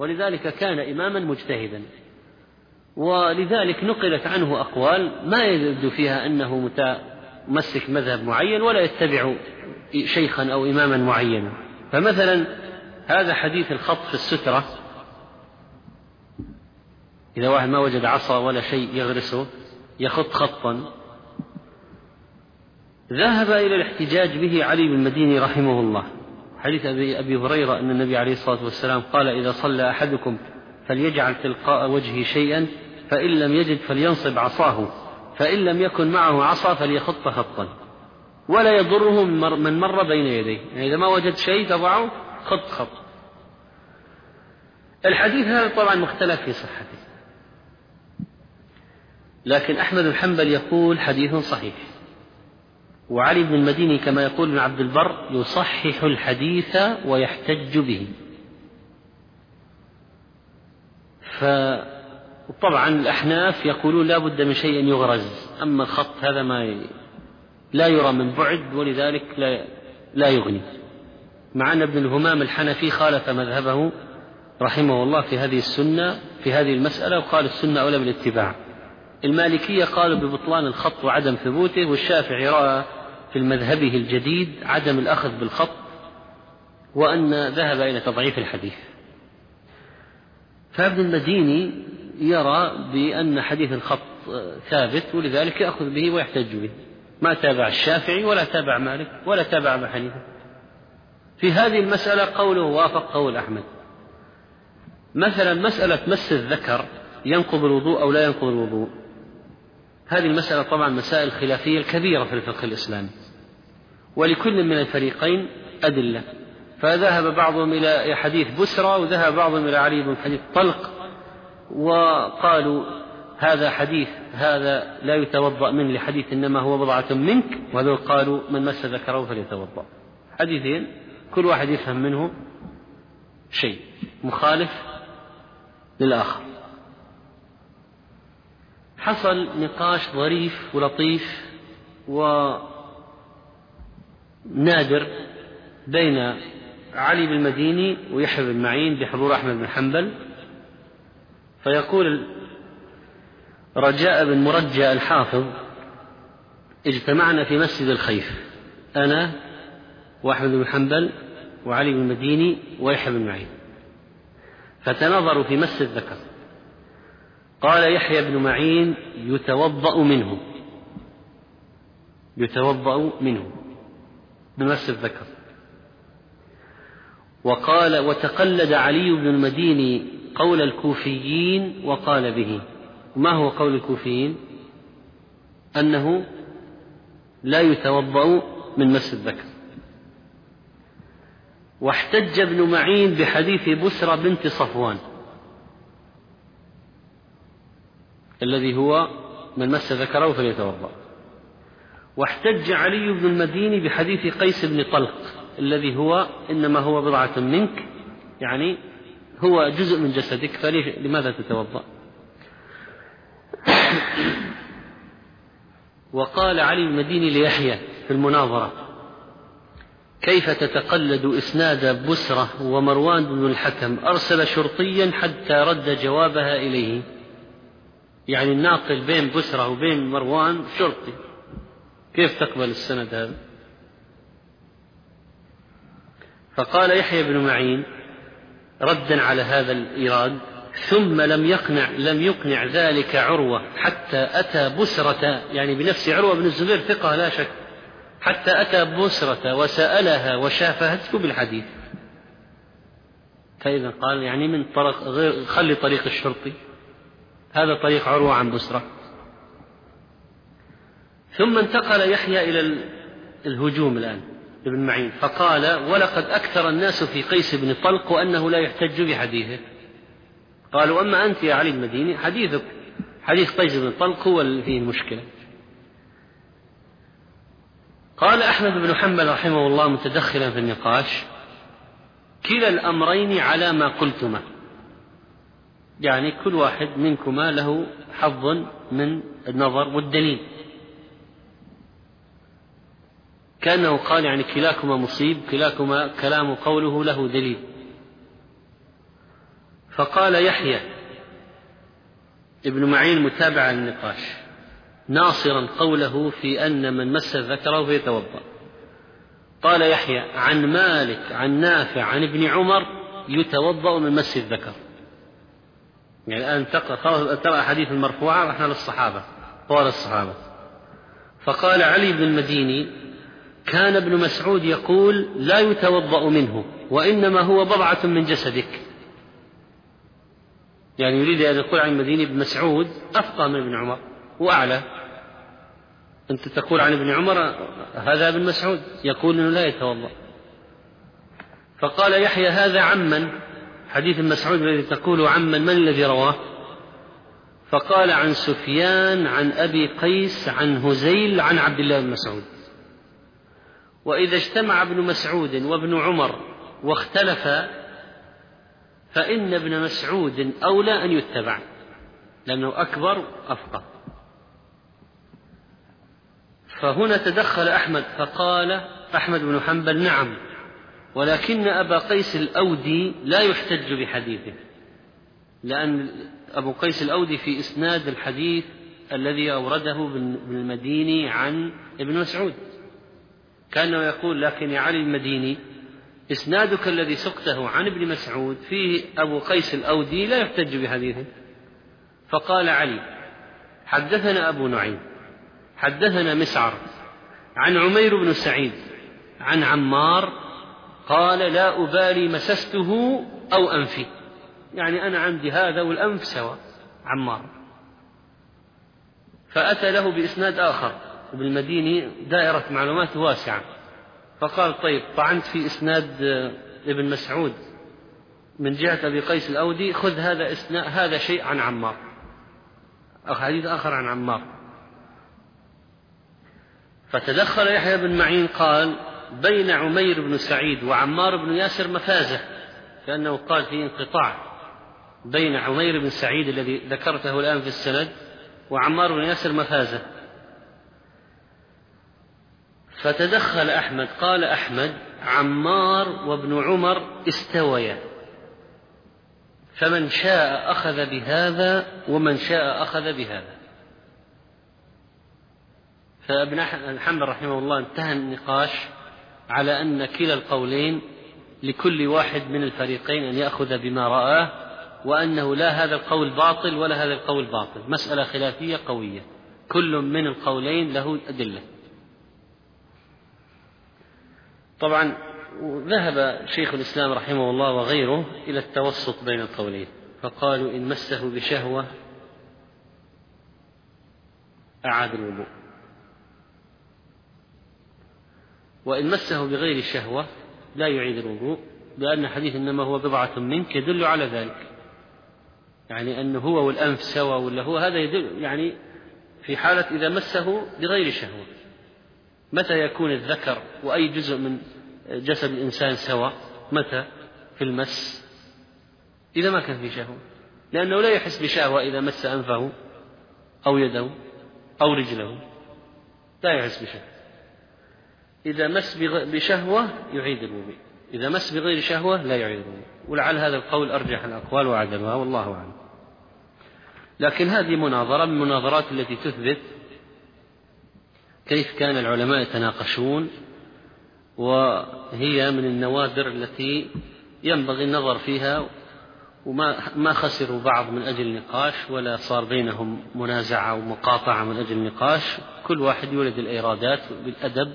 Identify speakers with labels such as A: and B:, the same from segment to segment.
A: ولذلك كان إماما مجتهدا، ولذلك نقلت عنه أقوال ما يبدو فيها أنه متمسك مذهب معين ولا يتبع شيخا أو إماما معينا. فمثلا هذا حديث الخط في السترة، إذا واحد ما وجد عصا ولا شيء يغرسه يخط خطا، ذهب إلى الاحتجاج به علي بن المديني رحمه الله. حديث أبي هريرة أن النبي عليه الصلاة والسلام قال: إذا صلى أحدكم فليجعل تلقاء وجهه شيئا، فإن لم يجد فلينصب عصاه، فإن لم يكن معه عصا فليخط خطا، ولا يضره من مر بين يديه. يعني إذا ما وجد شيء تضعه خط خط. الحديث هذا طبعا مختلف في صحته، لكن أحمد بن حنبل يقول حديث صحيح، وعلي بن المديني كما يقول ابن عبد البر يصحح الحديث ويحتج به. فطبعا الأحناف يقولون لا بد من شيء يغرز، أما الخط هذا لا يرى من بعد، ولذلك لا يغني، مع أن ابن الهمام الحنفي خالف مذهبه رحمه الله في هذه المسألة، وقال السنة أولى بالاتباع. المالكية قالوا ببطلان الخط وعدم ثبوته، والشافعي رأى في مذهبه الجديد عدم الأخذ بالخط، وأن ذهب إلى تضعيف الحديث. فابن المديني يرى بأن حديث الخط ثابت، ولذلك يأخذ به ويحتج به، ما تابع الشافعي ولا تابع مالك ولا تابع أبا حنيفة. في هذه المسألة قوله وافق قول أحمد. مثلا مسألة مس الذكر ينقض الوضوء أو لا ينقض الوضوء، هذه المسألة طبعا مسائل خلافية الكبيرة في الفقه الإسلامي، ولكل من الفريقين أدلة. فذهب بعضهم إلى حديث بسرى، وذهب بعضهم إلى علي بن حديث طلق، وقالوا هذا حديث هذا لا يتوضأ منه لحديث إنما هو بضعة منك، وهذول قالوا من مس ذكره فليتوضأ. حديثين كل واحد يفهم منه شيء مخالف للآخر. حصل نقاش ظريف ولطيف ونادر بين علي بن المديني ويحيى بن معين بحضور أحمد بن حنبل. فيقول رجاء بن مرجى الحافظ: اجتمعنا في مسجد الخيف أنا وأحمد بن حنبل وعلي بن المديني ويحيى بن معين، فتنظروا في مس الذكر. قال يحيى بن معين: يتوضأ منه بمس الذكر. وقال: وتقلد علي بن المديني قول الكوفيين وقال به. ما هو قول الكوفيين؟ أنه لا يتوضأ من مس الذكر. واحتج ابن معين بحديث بسرى بنت صفوان الذي هو من مس ذكره فليتوضأ. واحتج علي بن المديني بحديث قيس بن طلق الذي هو إنما هو بضعة منك، يعني هو جزء من جسدك فلماذا تتوضأ؟ وقال علي بن المديني ليحيى في المناظرة: كيف تتقلد إسناد بسرة ومروان بن الحكم أرسل شرطيا حتى رد جوابها إليه؟ يعني الناقل بين بسرة وبين مروان شرطي، كيف تقبل السند هذا؟ فقال يحيى بن معين ردا على هذا الإيراد: ثم لم يقنع ذلك عروة حتى أتى بسرة، يعني بنفس عروة بن الزبير ثقة لا شك، حتى أتى بسرة وسألها وشافهته بالحديث. فإذا قال يعني من طريق غير، خلي طريق الشرطي، هذا طريق عروة عن بسرة. ثم انتقل يحيى إلى الهجوم الآن ابن معين، فقال: ولقد أكثر الناس في قيس بن طلق وأنه لا يحتج بحديثه. قالوا: أما أنت يا علي المديني حديثك حديث قيس بن طلق هو اللي فيه المشكلة. قال أحمد بن حنبل رحمه الله متدخلا في النقاش: كلا الأمرين على ما قلتما، يعني كل واحد منكما له حظ من النظر والدليل، كأنه قال يعني كلاكما مصيب، كلاكما كلام قوله له دليل. فقال يحيى ابن معين متابع للنقاش ناصرا قوله في أن من مس ذكره فيتوضأ. قال يحيى عن مالك عن نافع عن ابن عمر يتوضأ من مس الذكر. يعني الآن ترى حديث المرفوعة رحنا للصحابة قال الصحابة. فقال علي بن المديني كان ابن مسعود يقول لا يتوضأ منه وإنما هو بضعة من جسدك. يعني يريد أن يقول عن المديني ابن مسعود أفقه من ابن عمر وأعلى. أنت تقول عن ابن عمر هذا ابن مسعود يقول إنه لا يتوضأ. فقال يحيى هذا عمن حديث مسعود الذي تقول عمن من الذي رواه؟ فقال عن سفيان عن أبي قيس عن هزيل عن عبد الله بن مسعود. وإذا اجتمع ابن مسعود وابن عمر واختلفا فإن ابن مسعود أولى أن يتبع لأنه أكبر أفقه. فهنا تدخل أحمد فقال أحمد بن حنبل نعم ولكن أبا قيس الأودي لا يحتج بحديثه لأن أبو قيس الأودي في إسناد الحديث الذي أورده ابن المديني عن ابن مسعود كأنه يقول لكن يا علي المديني إسنادك الذي سقته عن ابن مسعود فيه أبو قيس الأودي لا يحتج بحديثه. فقال علي حدثنا أبو نعيم حدثنا مسعر عن عمير بن سعيد عن عمار قال لا أبالي مسسته أو أنفي. يعني أنا عندي هذا والأنف سوا عمار. فأتى له بإسناد آخر ابن المديني دائرة معلومات واسعة فقال طيب طعنت في إسناد ابن مسعود من جهة أبي قيس الأودي خذ هذا شيء عن عمار حديث آخر عن عمار. فتدخل يحيى بن معين قال بين عمير بن سعيد وعمار بن ياسر مفازة كأنه قال في انقطاع بين عمير بن سعيد الذي ذكرته الآن في السند وعمار بن ياسر مفازة. فتدخل أحمد قال أحمد عمار وابن عمر استويا فمن شاء أخذ بهذا ومن شاء أخذ بهذا. فابن حنبل رحمه الله انتهى النقاش على أن كلا القولين لكل واحد من الفريقين أن يأخذ بما رآه وأنه لا هذا القول باطل ولا هذا القول باطل. مسألة خلافية قوية كل من القولين له أدلة. طبعا ذهب شيخ الإسلام رحمه الله وغيره إلى التوسط بين القولين فقالوا إن مسه بشهوة أعاد الوضوء وإن مسه بغير شهوة لا يعيد الوضوء لأن حديث إنما هو بضعة منك يدل على ذلك. يعني أنه هو والأنف سوا ولا هو هذا يدل يعني في حالة إذا مسه بغير شهوة. متى يكون الذكر وأي جزء من جسد الإنسان سوا؟ متى في المس؟ إذا ما كان في شهوة لأنه لا يحس بشهوة إذا مس أنفه أو يده أو رجله لا يحس بشهوة. إذا مس بشهوة يعيد الوضوء إذا مس بغير شهوة لا يعيد الوضوء. ولعل هذا القول أرجح الأقوال وعدلها والله أعلم. لكن هذه مناظرة من المناظرات التي تثبت كيف كان العلماء يتناقشون وهي من النوادر التي ينبغي النظر فيها وما خسروا بعض من أجل النقاش ولا صار بينهم منازعة ومقاطعة من أجل النقاش. كل واحد يولد الإيرادات بالأدب.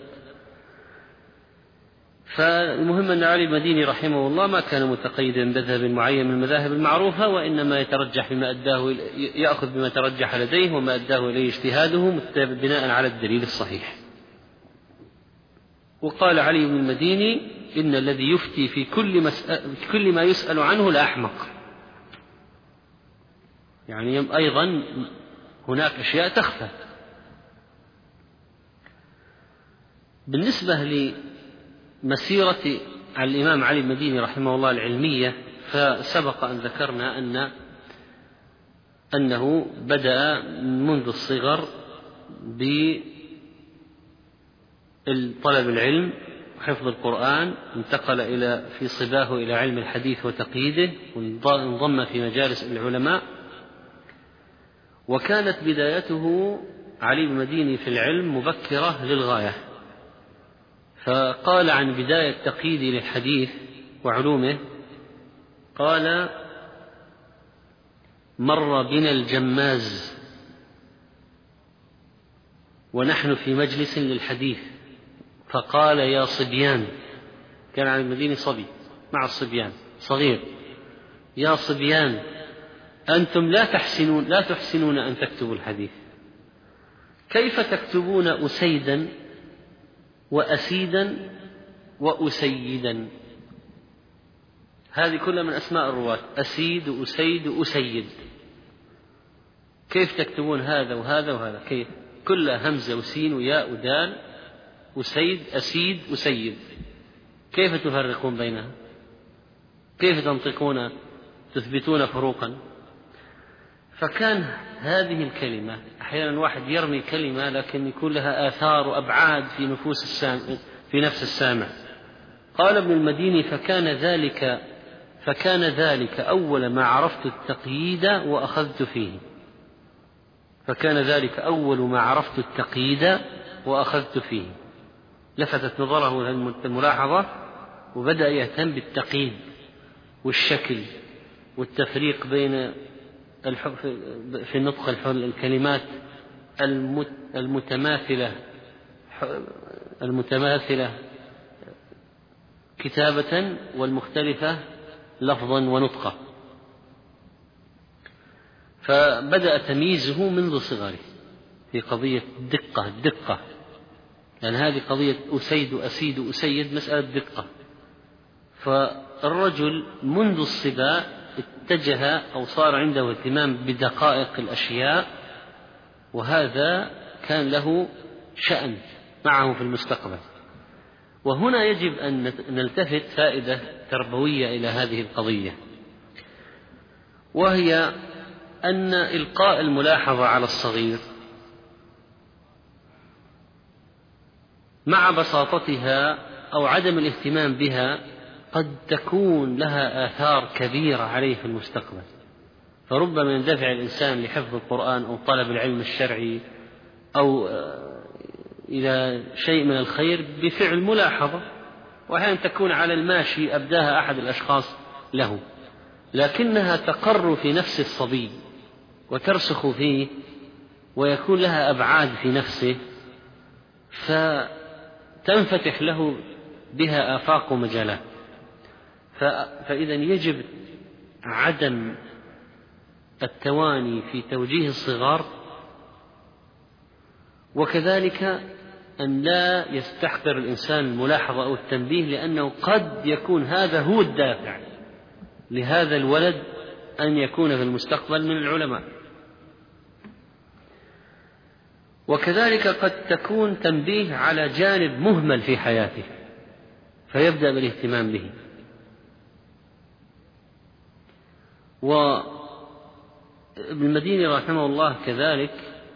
A: فالمهم أن علي المديني رحمه الله ما كان متقيدا بمذهب معين من المذاهب المعروفة وإنما يترجح بما أداه يأخذ بما ترجح لديه وما أداه إليه اجتهاده بناء على الدليل الصحيح. وقال علي بن المديني إن الذي يفتي في كل ما يسأل عنه لأحمق. يعني أيضا هناك أشياء تخفى. بالنسبة لمسيرة الإمام علي المديني رحمه الله العلمية فسبق أن ذكرنا أنه بدأ منذ الصغر بطلب العلم حفظ القرآن انتقل في صباه إلى علم الحديث وتقييده، وانضم في مجالس العلماء. وكانت بدايته علي بن المديني في العلم مبكرة للغاية، فقال عن بداية تقييدي للحديث وعلومه، قال: مر بنا الجماز ونحن في مجلس للحديث فقال: يا صبيان، كان علي بن المديني صبي مع الصبيان صغير، يا صبيان أنتم لا تحسنون أن تكتبوا الحديث، كيف تكتبون أسيدا وأسيدا وأسيدا؟ هذه كلها من أسماء الرواة، أسيد وأسيد وأسيد، كيف تكتبون هذا وهذا وهذا؟ كيف؟ كلها همزة وسين وياء ودال، أسيد أسيد أسيد، كيف تفرقون بينها؟ كيف تنطقون تثبتون فروقا؟ فكان هذه الكلمة أحيانا واحد يرمي كلمة لكن يكون لها آثار وأبعاد في نفس السامع. قال ابن المديني: فكان ذلك أول ما عرفت التقييد وأخذت فيه. فكان ذلك أول ما عرفت التقييد وأخذت فيه. لفتت نظره الملاحظة وبدأ يهتم بالتقييد والشكل والتفريق بين في نطق الكلمات المتماثلة كتابة والمختلفة لفظا ونطقا. فبدأ تمييزه منذ صغره في قضية الدقة، لأن هذه قضية أسيد أسيد أسيد مسألة دقة. فالرجل منذ الصبا اتجه أو صار عنده اهتمام بدقائق الأشياء، وهذا كان له شأن معه في المستقبل. وهنا يجب أن نلتفت فائدة تربوية إلى هذه القضية، وهي أن إلقاء الملاحظة على الصغير مع بساطتها أو عدم الاهتمام بها قد تكون لها آثار كبيرة عليه في المستقبل. فربما يندفع الإنسان لحفظ القرآن أو طلب العلم الشرعي أو إلى شيء من الخير بفعل ملاحظة، وأحيانا تكون على الماشي أبداها أحد الأشخاص له، لكنها تقر في نفس الصبي وترسخ فيه ويكون لها أبعاد في نفسه، فتنفتح له بها آفاق ومجالات. فإذا يجب عدم التواني في توجيه الصغار، وكذلك أن لا يستحقر الإنسان الملاحظة أو التنبيه، لأنه قد يكون هذا هو الدافع لهذا الولد أن يكون في المستقبل من العلماء. وكذلك قد تكون تنبيه على جانب مهمل في حياته فيبدأ بالاهتمام به. وابن المديني رحمه الله كذلك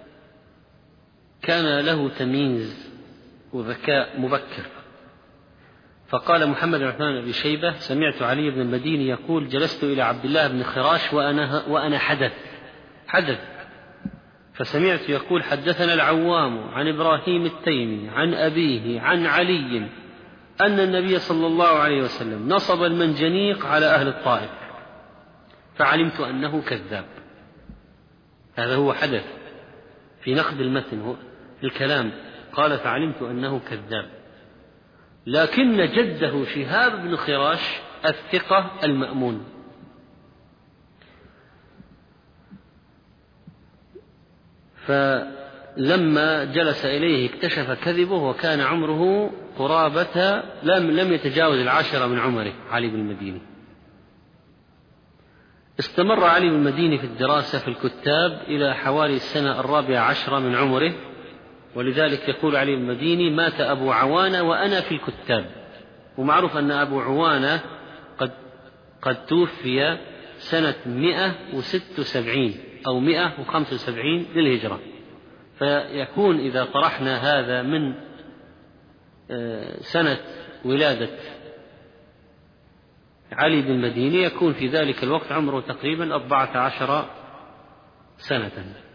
A: كان له تمييز وذكاء مبكر. فقال محمد بن عثمان بن أبي شيبة: سمعت علي بن المديني يقول: جلست إلى عبد الله بن خراش وأنا حدث فسمعت يقول: حدثنا العوام عن إبراهيم التيمي عن أبيه عن علي أن النبي صلى الله عليه وسلم نصب المنجنيق على أهل الطائف فعلمت أنه كذاب. هذا هو حدث في نقد المتن في الكلام، قال: فعلمت أنه كذاب. لكن جده شهاب بن خراش الثقة المأمون، فلما جلس إليه اكتشف كذبه، وكان عمره قرابة لم يتجاوز 10 من عمره علي بن المديني. استمر علي بن المديني في الدراسة في الكتاب إلى حوالي السنة 14 من عمره، ولذلك يقول علي بن المديني: مات أبو عوانة وأنا في الكتاب. ومعروف أن أبو عوانة قد توفي سنة 176 أو 175 للهجرة، فيكون إذا طرحنا هذا من سنة ولادة علي بن المديني يكون في ذلك الوقت عمره تقريبا 14 سنة،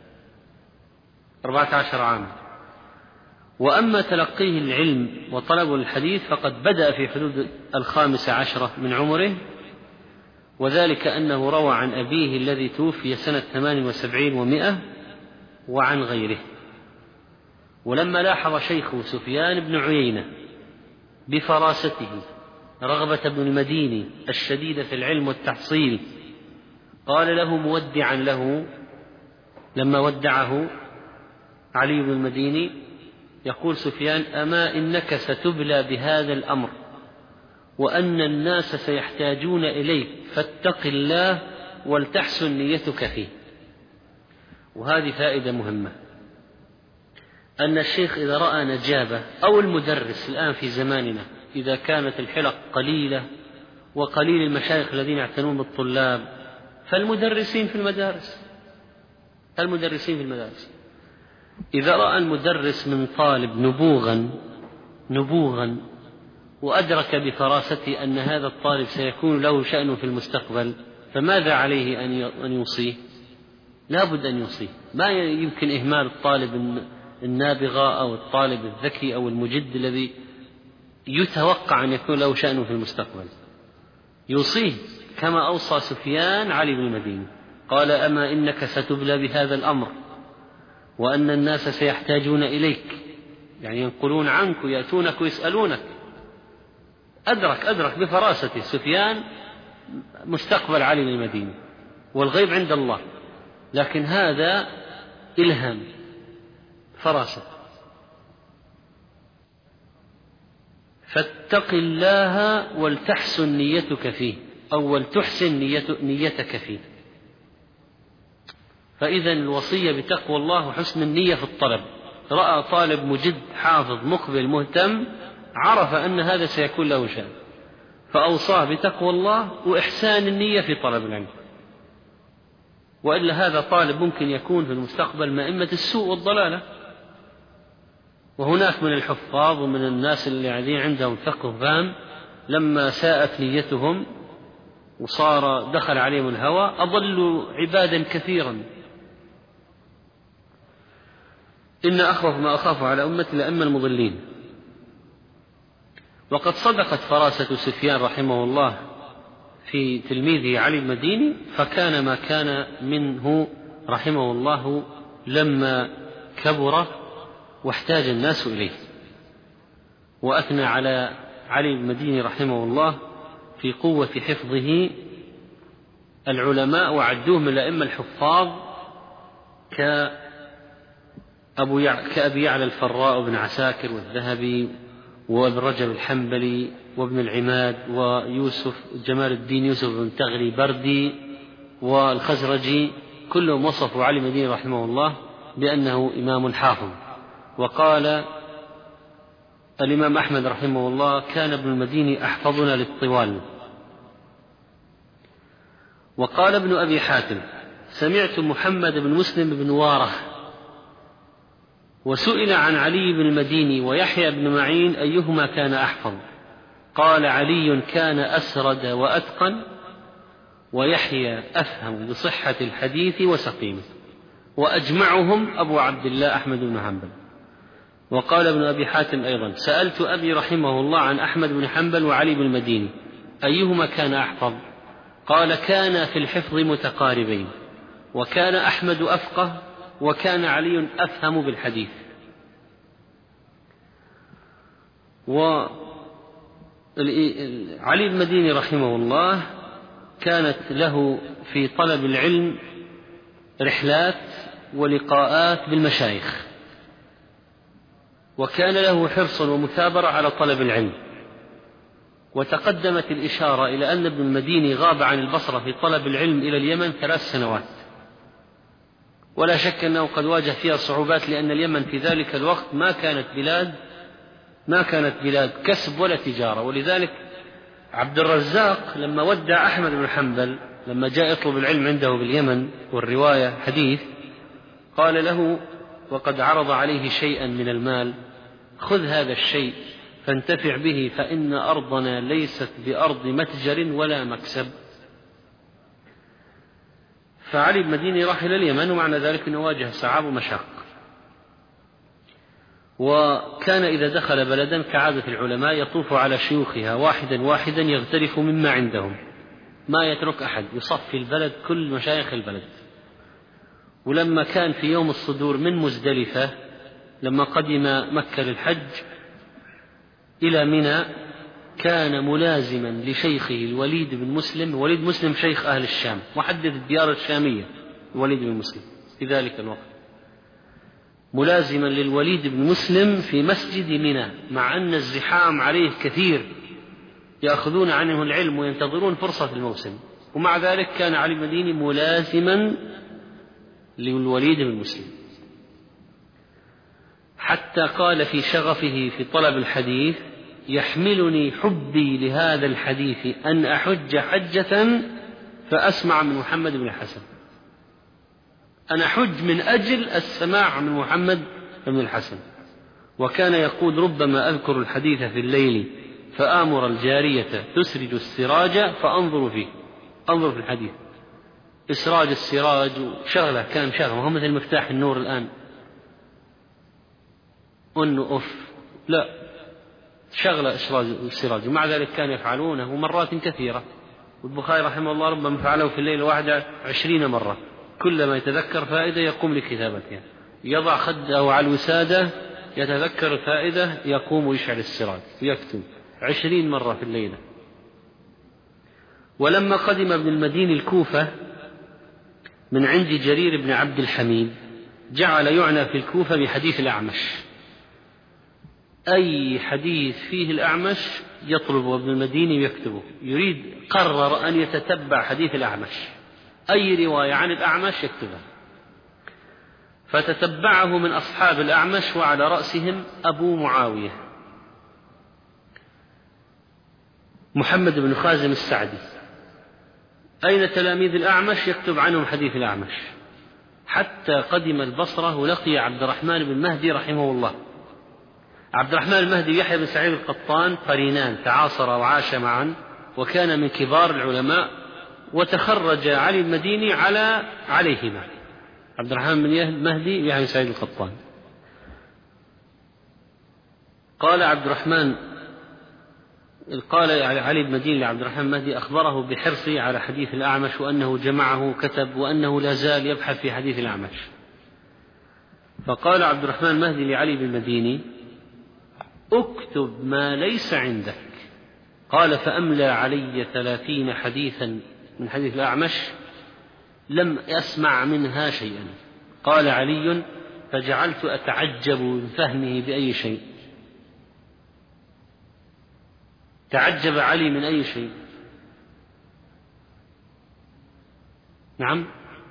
A: 14 عاما. وأما تلقيه العلم وطلبه الحديث فقد بدأ في حدود 15 من عمره، وذلك أنه روى عن أبيه الذي توفي سنة 78 و100 وعن غيره. ولما لاحظ شيخه سفيان بن عيينة بفراسته رغبة بن المديني الشديدة في العلم والتحصيل قال له مودعا له لما ودعه علي بن المديني، يقول سفيان: أما إنك ستبلى بهذا الأمر وأن الناس سيحتاجون إليك فاتق الله ولتحسن نيتك فيه. وهذه فائدة مهمة، أن الشيخ إذا رأى نجابة أو المدرس الآن في زماننا إذا كانت الحلق قليلة وقليل المشايخ الذين يعتنون بالطلاب فالمدرسين في المدارس إذا رأى المدرس من طالب نبوغا وأدرك بفراسته أن هذا الطالب سيكون له شأن في المستقبل، فماذا عليه أن يوصيه؟ لا بد أن يوصيه. ما يمكن إهمال الطالب النابغة أو الطالب الذكي أو المجد الذي يتوقع أن يكون له شأن في المستقبل، يوصيه كما أوصى سفيان علي بن المديني. قال: أما إنك ستبلى بهذا الأمر وأن الناس سيحتاجون إليك، يعني ينقلون عنك ويأتونك ويسألونك. أدرك بفراسته سفيان مستقبل علي بن المديني، والغيب عند الله، لكن هذا إلهام فراسة. فاتق الله ولتحسن نيتك فيه، أو ولتحسن نيتك فيه. فإذا الوصية بتقوى الله وحسن النية في الطلب. رأى طالب مجد حافظ مقبل مهتم، عرف أن هذا سيكون له شأن، فأوصاه بتقوى الله وإحسان النية في طلب العلم. وإلا هذا طالب ممكن يكون في المستقبل مائمة السوء والضلالة. وهناك من الحفاظ ومن الناس اللي قاعدين عندهم فقه وفهم لما ساءت نيتهم وصار دخل عليهم الهوى أضلوا عبادا كثيرا. إن أخوف ما أخاف على أمتي لأما المضلين. وقد صدقت فراسة سفيان رحمه الله في تلميذه علي المديني، فكان ما كان منه رحمه الله لما كبر واحتاج الناس إليه. وأثنى على علي المديني رحمه الله في قوة حفظه العلماء وعدوه من الأئمة الحفاظ كأبي يعلى الفراء وابن عساكر والذهبي وابن رجب الحنبلي وابن العماد ويوسف جمال الدين يوسف بن تغري بردي والخزرجي، كلهم وصفوا علي المديني رحمه الله بأنه إمام حافظ. وقال الإمام أحمد رحمه الله: كان ابن المديني أحفظنا للطوال. وقال ابن أبي حاتم: سمعت محمد بن مسلم بن واره وسئل عن علي بن المديني ويحيى بن معين أيهما كان أحفظ، قال: علي كان أسرد وأتقن، ويحيى أفهم بصحة الحديث وسقيمه، وأجمعهم أبو عبد الله أحمد بن حنبل. وقال ابن أبي حاتم أيضا: سألت أبي رحمه الله عن أحمد بن حنبل وعلي بن المديني أيهما كان أحفظ، قال: كان في الحفظ متقاربين، وكان أحمد أفقه، وكان علي أفهم بالحديث. وعلي المديني رحمه الله كانت له في طلب العلم رحلات ولقاءات بالمشايخ، وكان له حرص ومثابرة على طلب العلم. وتقدمت الإشارة إلى أن ابن المديني غاب عن البصرة في طلب العلم إلى اليمن 3 سنوات، ولا شك أنه قد واجه فيها صعوبات، لأن اليمن في ذلك الوقت ما كانت بلاد كسب ولا تجارة. ولذلك عبد الرزاق لما ودع أحمد بن حنبل لما جاء يطلب العلم عنده باليمن والرواية حديث، قال له وقد عرض عليه شيئا من المال: خذ هذا الشيء فانتفع به فإن أرضنا ليست بأرض متجر ولا مكسب. فعلي بن المديني راح إلى اليمن، ومعنى ذلك أنه واجه صعاب ومشاق، وكان إذا دخل بلدا كعادة العلماء يطوف على شيوخها واحدا واحدا يغترف مما عندهم، ما يترك أحد، يصفي البلد كل مشايخ البلد. ولما كان في يوم الصدور من مزدلفة لما قدم مكة للحج إلى منى كان ملازما لشيخه الوليد بن مسلم. وليد مسلم شيخ أهل الشام محدث الديار الشامية، الوليد بن مسلم في ذلك الوقت ملازما للوليد بن مسلم في مسجد منى، مع أن الزحام عليه كثير يأخذون عنه العلم وينتظرون فرصة الموسم، ومع ذلك كان علي بن المديني ملازما للوليد بن مسلم، حتى قال في شغفه في طلب الحديث: يحملني حبي لهذا الحديث أن أحج حجة فأسمع من محمد بن الحسن. أنا أحج من أجل السماع من محمد بن الحسن. وكان يقول: ربما أذكر الحديث في الليل فآمر الجارية تسرج السراج فأنظر فيه، أنظر في الحديث. إسراج السراج شغلة، كان شغلة وهو مثل مفتاح النور الآن، أنه لا شغلة إسراج السراج، ومع ذلك كانوا يفعلونه مرات كثيرة. والبخاري رحمه الله ربما فعله في الليل الواحدة 20 مرة، كلما يتذكر فائدة يقوم لكتابتها، يضع خده على الوسادة يتذكر الفائدة يقوم ويشعل السراج ويكتب 20 مرة في الليلة. ولما قدم ابن المديني الكوفة من عند جرير بن عبد الحميد جعل يعنى في الكوفة بحديث الأعمش، أي حديث فيه الأعمش يطلب ابن المديني ويكتبه، يريد قرر أن يتتبع حديث الأعمش، أي رواية عن الأعمش يكتبها. فتتبعه من أصحاب الأعمش وعلى رأسهم أبو معاوية محمد بن خازم السعدي. أين تلاميذ الأعمش؟ يكتب عنهم حديث الأعمش، حتى قدم البصرة ولقي عبد الرحمن بن مهدي رحمه الله. عبد الرحمن المهدي ويحيى بن سعيد القطان قرينان تعاصرا وعاشا معا، وكان من كبار العلماء، وتخرج علي المديني عليهما، عبد الرحمن بن المهدي ويحيى بن سعيد القطان. قال علي بن المديني لعبد الرحمن المهدي أخبره بحرصه على حديث الأعمش، وأنه جمعه كتب، وأنه لا زال يبحث في حديث الأعمش. فقال عبد الرحمن المهدي لعلي بن المديني: اكتب ما ليس عندك. قال: فأملى علي 30 حديثا من حديث الأعمش لم أسمع منها شيئا. قال علي: فجعلت أتعجب من فهمه بأي شيء. تعجب علي من أي شيء؟ نعم،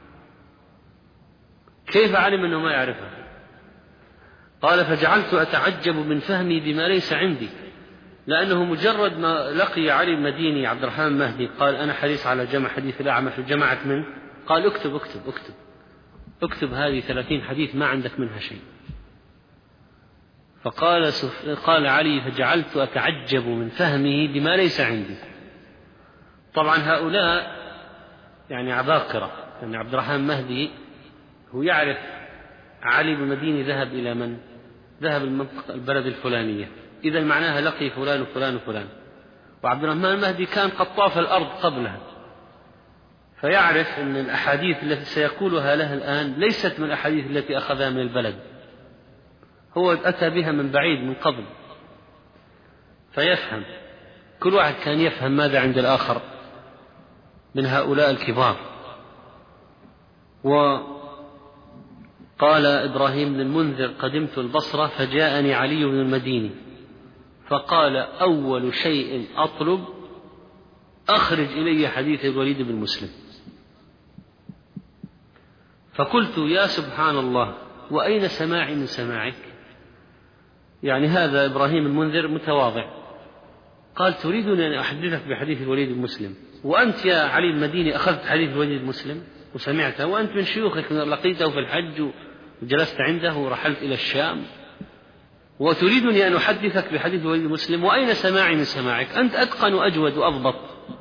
A: كيف علم أنه ما يعرفه؟ قال: فجعلت أتعجب من فهمي بما ليس عندي، لأنه مجرد ما لقي علي المديني عبد الرحمن المهدي قال: أنا حريص على جمع حديث الأعمش، وجمعت منه. قال: اكتب اكتب اكتب اكتب هذه 30 حديث ما عندك منها شيء. قال علي: فجعلت أتعجب من فهمه بما ليس عندي. طبعا هؤلاء يعني عباقرة، يعني عبد الرحمن المهدي هو يعرف علي بن المديني ذهب إلى من؟ ذهب المنطقة البلد الفلانية، إذا معناها لقي فلان وفلان وفلان. وعبد الرحمن المهدي كان قد طاف الأرض قبلها، فيعرف أن الأحاديث التي سيقولها له الآن ليست من الأحاديث التي أخذها من البلد، هو أتى بها من بعيد من قبل، فيفهم. كل واحد كان يفهم ماذا عند الآخر من هؤلاء الكبار. وقال إبراهيم بن المنذر: قدمت البصرة فجاءني علي بن المديني فقال: أول شيء أطلب أخرج إلي حديث الوليد بن مسلم. فقلت: يا سبحان الله، وأين سماعي من سماعك؟ يعني هذا إبراهيم المنذر متواضع. قال: تريدني أن أحدثك بحديث الوليد بن مسلم، وأنت يا علي المديني أخذت حديث الوليد بن مسلم وسمعته، وأنت من شيوخك لقيته في الحج وجلست عنده ورحلت إلى الشام. وتريدني أن أحدثك بحديث الوليد بن مسلم، وأين سماعي من سماعك؟ أنت أتقن وأجود وأضبط.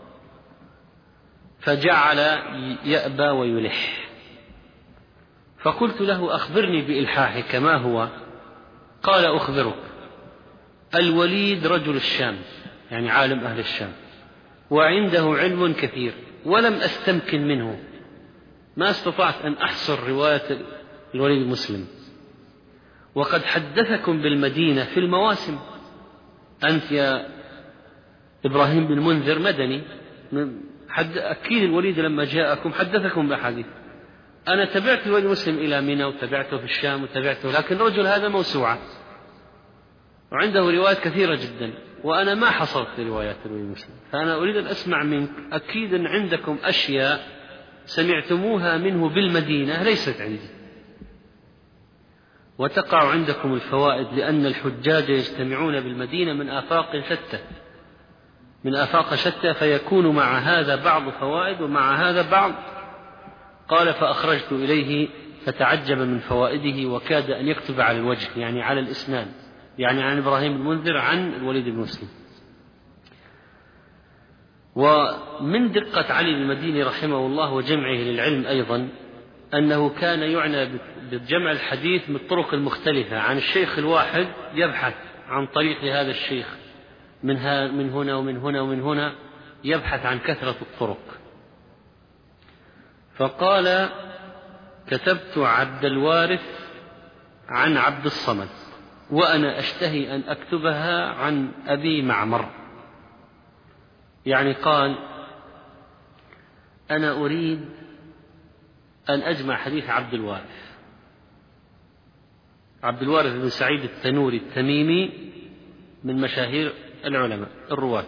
A: فجعل يأبى ويلح. فقلت له: أخبرني بإلحاحك ما هو؟ قال: أخبرك، الوليد رجل الشام، يعني عالم أهل الشام، وعنده علم كثير، ولم أستمكن منه، ما استطعت أن أحصر رواية الوليد بن مسلم، وقد حدثكم بالمدينة في المواسم. أنت يا إبراهيم بن منذر مدني، أكيد الوليد لما جاءكم حدثكم بأحاديث. أنا تبعت الوليد بن مسلم إلى منى، وتبعته في الشام، وتبعته، لكن الرجل هذا موسوعة وعنده روايات كثيرة جدا، وأنا ما حصلت روايات الوليد بن مسلم، فأنا أريد أن أسمع منك، أكيد أن عندكم أشياء سمعتموها منه بالمدينة ليست عندي، وتقع عندكم الفوائد، لأن الحجاج يجتمعون بالمدينة من آفاق شتى، فيكون مع هذا بعض فوائد ومع هذا بعض. قال: فأخرجت إليه فتعجب من فوائده، وكاد أن يكتب على الوجه، يعني على الإسناد، يعني عن إبراهيم بن منذر عن الوليد بن مسلم. ومن دقة علي بن المديني رحمه الله وجمعه للعلم أيضا أنه كان يعنى بجمع الحديث من الطرق المختلفة عن الشيخ الواحد، يبحث عن طريق هذا الشيخ من هنا ومن هنا ومن هنا، يبحث عن كثرة الطرق. فقال: كتبت عبد الوارث عن عبد الصمد، وأنا أشتهي أن أكتبها عن أبي معمر. يعني قال: أنا أريد أن أجمع حديث عبد الوارث بن سعيد التنوري التميمي، من مشاهير العلماء الرواة.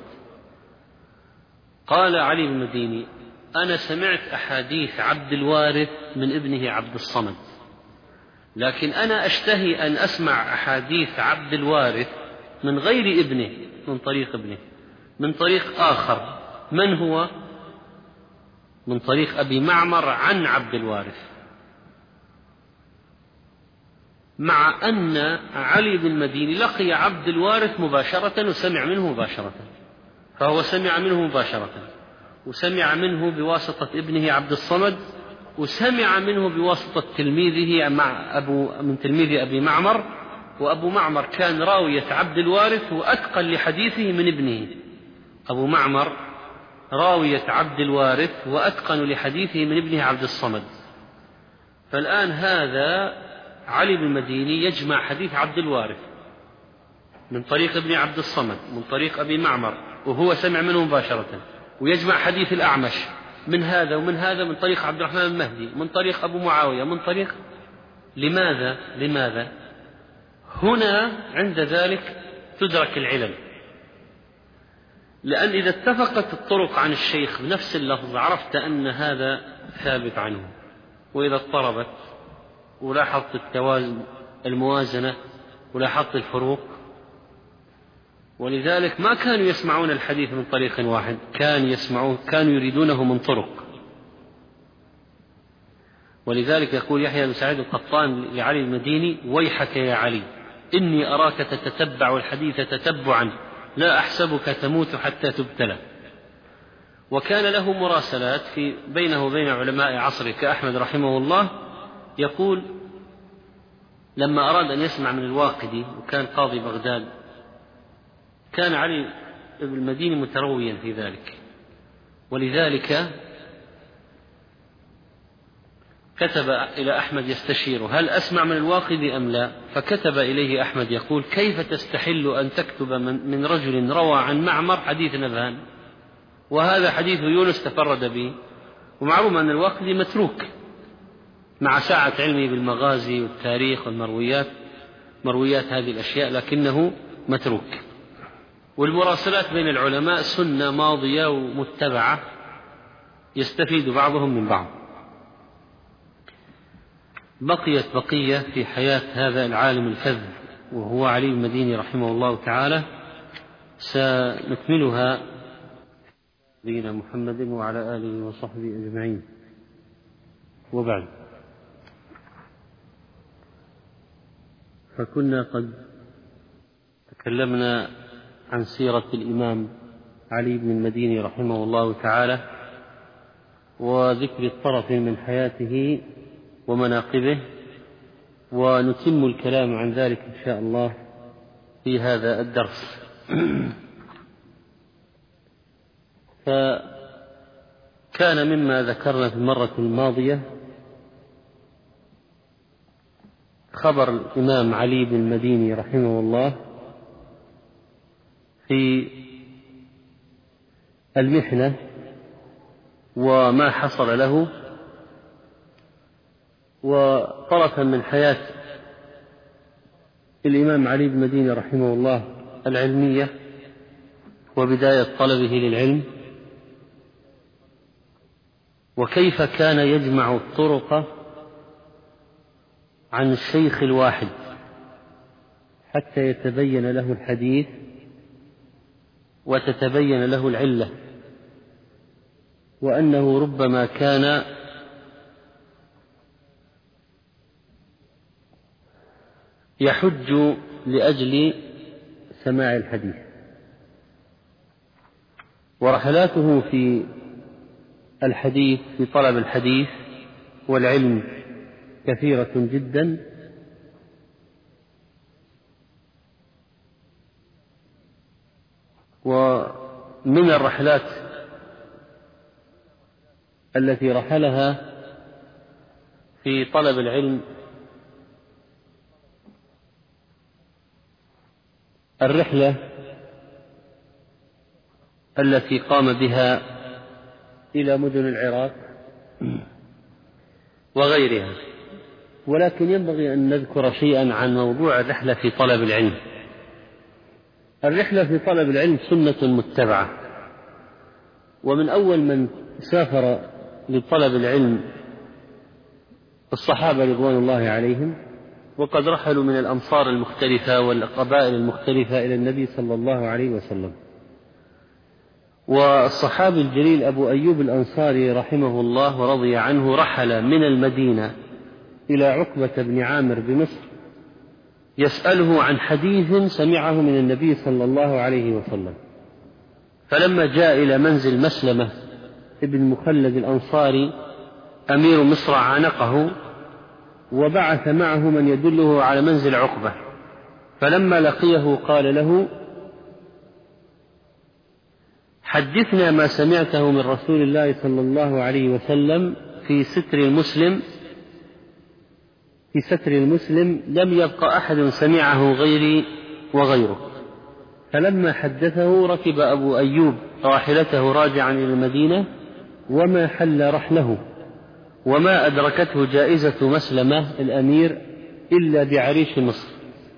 A: قال علي بن المديني: أنا سمعت أحاديث عبد الوارث من ابنه عبد الصمد، لكن أنا أشتهي أن أسمع أحاديث عبد الوارث من غير ابنه، من طريق ابنه، من طريق آخر. من هو؟ من طريق أبي معمر عن عبد الوارث، مع أن علي بن المديني لقي عبد الوارث مباشرة وسمع منه مباشرة، فهو سمع منه مباشرة، وسمع منه بواسطة ابنه عبد الصمد، وسمع منه بواسطة تلميذه من تلميذ أبي معمر، وأبو معمر كان راوية عبد الوارث وأتقن لحديثه من ابنه. أبو معمر راوية عبد الوارث وأتقن لحديثه من ابنه عبد الصمد. فالآن هذا علي بن المديني يجمع حديث عبد الوارث من طريق ابن عبد الصمد من طريق أبي معمر وهو سمع منه مباشرة، ويجمع حديث الأعمش من هذا ومن هذا، من طريق عبد الرحمن المهدي، من طريق أبو معاوية، من طريق. لماذا؟ هنا عند ذلك تدرك العلل، لأن إذا اتفقت الطرق عن الشيخ بنفس اللفظ عرفت أن هذا ثابت عنه، وإذا اضطربت ولاحظت الموازنة ولاحظت الفروق. ولذلك ما كانوا يسمعون الحديث من طريق واحد، كانوا يريدونه من طرق. ولذلك يقول يحيى بن سعيد القطان لعلي المديني: ويحك يا علي، إني أراك تتتبع الحديث تتبعا، لا أحسبك تموت حتى تبتلى. وكان له مراسلات بينه وبين علماء عصره كأحمد رحمه الله. يقول: لما أراد أن يسمع من الواقدي وكان قاضي بغداد، كان علي بن المديني مترويا في ذلك، ولذلك كتب إلى أحمد يستشيره: هل أسمع من الواقدي أم لا؟ فكتب إليه أحمد يقول: كيف تستحل أن تكتب من رجل روى عن معمر حديث نبهان، وهذا حديث يونس تفرد به، ومعلوم أن الواقدي متروك مع سعة علمه بالمغازي والتاريخ والمرويات، مرويات هذه الأشياء، لكنه متروك. والمراسلات بين العلماء سنة ماضية ومتبعة، يستفيد بعضهم من بعض. بقيت بقية في حياة هذا العالم الفذ وهو علي المديني رحمه الله تعالى، سنكملها بين محمد وعلى آله وصحبه أجمعين. وبعد، فكنا قد تكلمنا عن سيرة الإمام علي بن المديني رحمه الله تعالى وذكر الطرف من حياته ومناقبه، ونتم الكلام عن ذلك إن شاء الله في هذا الدرس. فكان مما ذكرنا في المرة الماضية خبر الإمام علي بن المديني رحمه الله في المحنة وما حصل له، وطرفا من حياة الإمام علي بن المديني رحمه الله العلمية وبداية طلبه للعلم، وكيف كان يجمع الطرق عن الشيخ الواحد حتى يتبين له الحديث وتتبين له العلة، وأنه ربما كان يحج لأجل سماع الحديث. ورحلاته في الحديث في طلب الحديث والعلم كثيرة جدا، ومن الرحلات التي رحلها في طلب العلم الرحلة التي قام بها إلى مدن العراق وغيرها. ولكن ينبغي أن نذكر شيئا عن موضوع الرحلة في طلب العلم. الرحلة في طلب العلم سنة متبعة، ومن أول من سافر لطلب العلم الصحابة رضوان الله عليهم، وقد رحلوا من الأمصار المختلفة والقبائل المختلفة إلى النبي صلى الله عليه وسلم. والصحابي الجليل أبو أيوب الأنصاري رحمه الله ورضي عنه رحل من المدينة إلى عقبة بن عامر بمصر يسأله عن حديث سمعه من النبي صلى الله عليه وسلم، فلما جاء إلى منزل مسلمة ابن مخلد الأنصاري أمير مصر عانقه وبعث معه من يدله على منزل عقبة، فلما لقيه قال له: حدثنا ما سمعته من رسول الله صلى الله عليه وسلم في ستر المسلم لم يبق أحد سمعه غيري وغيره. فلما حدثه ركب أبو أيوب راحلته راجعا إلى المدينة وما حل رحله، وما أدركته جائزة مسلمة الأمير إلا بعريش مصر.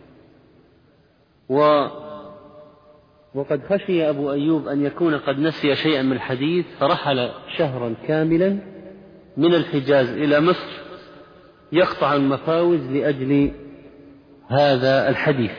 A: وقد خشي أبو أيوب أن يكون قد نسي شيئا من الحديث، فرحل شهرا كاملا من الحجاز إلى مصر يقطع المفاوز لأجل هذا الحديث.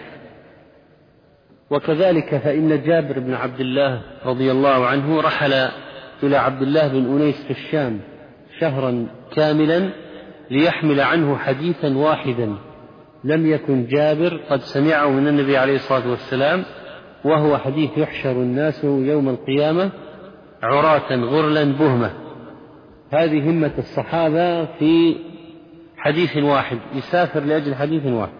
A: وكذلك فإن جابر بن عبد الله رضي الله عنه رحل إلى عبد الله بن أنيس في الشام شهرا كاملا ليحمل عنه حديثا واحدا لم يكن جابر قد سمعه من النبي عليه الصلاة والسلام، وهو حديث: يحشر الناس يوم القيامة عراة غرلا بهمة. هذه همة الصحابة في حديث واحد، يسافر لأجل حديث واحد.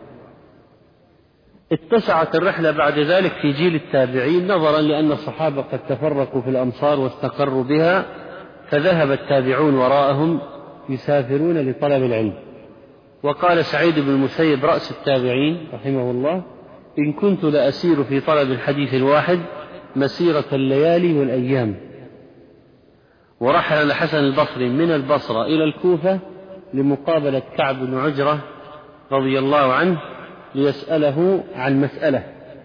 A: اتسعت الرحلة بعد ذلك في جيل التابعين، نظرا لأن الصحابة قد تفرقوا في الأمصار واستقروا بها، فذهب التابعون وراءهم يسافرون لطلب العلم. وقال سعيد بن المسيب رأس التابعين رحمه الله: إن كنت لأسير في طلب الحديث الواحد مسيرة الليالي والأيام. ورحل الحسن البصري من البصرة إلى الكوفة لمقابلة كعب بن عجرة رضي الله عنه ليسأله عن مسألة.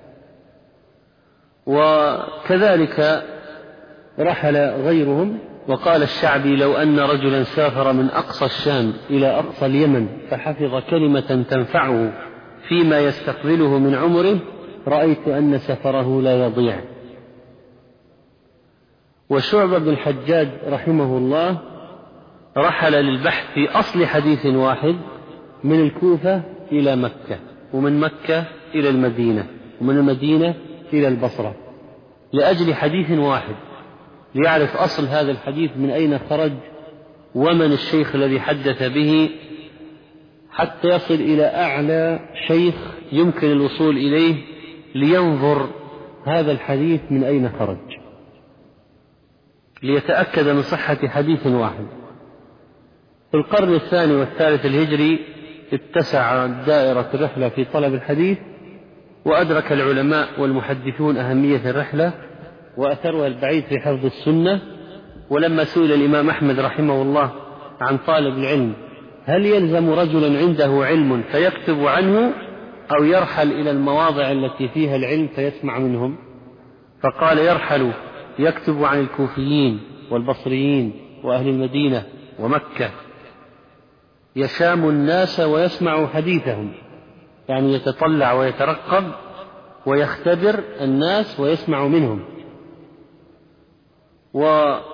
A: وكذلك رحل غيرهم. وقال الشعبي: لو أن رجلا سافر من أقصى الشام إلى أقصى اليمن فحفظ كلمة تنفعه فيما يستقبله من عمره رأيت أن سفره لا يضيع. وشعبة بن الحجاج رحمه الله رحل للبحث في أصل حديث واحد من الكوفة إلى مكة، ومن مكة إلى المدينة، ومن المدينة إلى البصرة لأجل حديث واحد، ليعرف أصل هذا الحديث من أين خرج ومن الشيخ الذي حدث به، حتى يصل إلى أعلى شيخ يمكن الوصول إليه لينظر هذا الحديث من أين خرج، ليتأكد من صحة حديث واحد. في القرن الثاني والثالث الهجري اتسع دائرة الرحلة في طلب الحديث، وأدرك العلماء والمحدثون أهمية الرحلة وأثرها البعيد في حفظ السنة. ولما سئل الإمام أحمد رحمه الله عن طالب العلم هل يلزم رجلا عنده علم فيكتب عنه أو يرحل إلى المواضع التي فيها العلم فيسمع منهم، فقال يرحل يكتب عن الكوفيين والبصريين وأهل المدينة ومكة، يشام الناس ويسمع حديثهم، يعني يتطلع ويترقب ويختبر الناس ويسمع منهم. وقال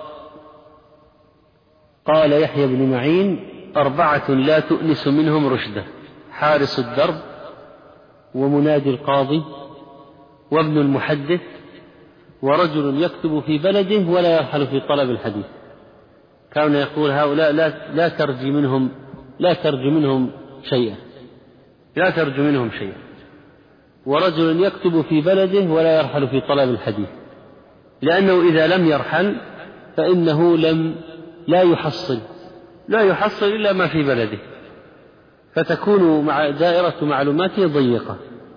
A: يحيى بن معين 4 لا تؤنس منهم رشدة: حارس الدرب، ومنادي القاضي، وابن المحدث، ورجل يكتب في بلده ولا يرحل في طلب الحديث. كان يقول هؤلاء لا ترجو منهم شيئا، ورجل يكتب في بلده ولا يرحل في طلب الحديث، لأنه إذا لم يرحل فإنه لا يحصل إلا ما في بلده، فتكون دائرة معلوماته ضيقة.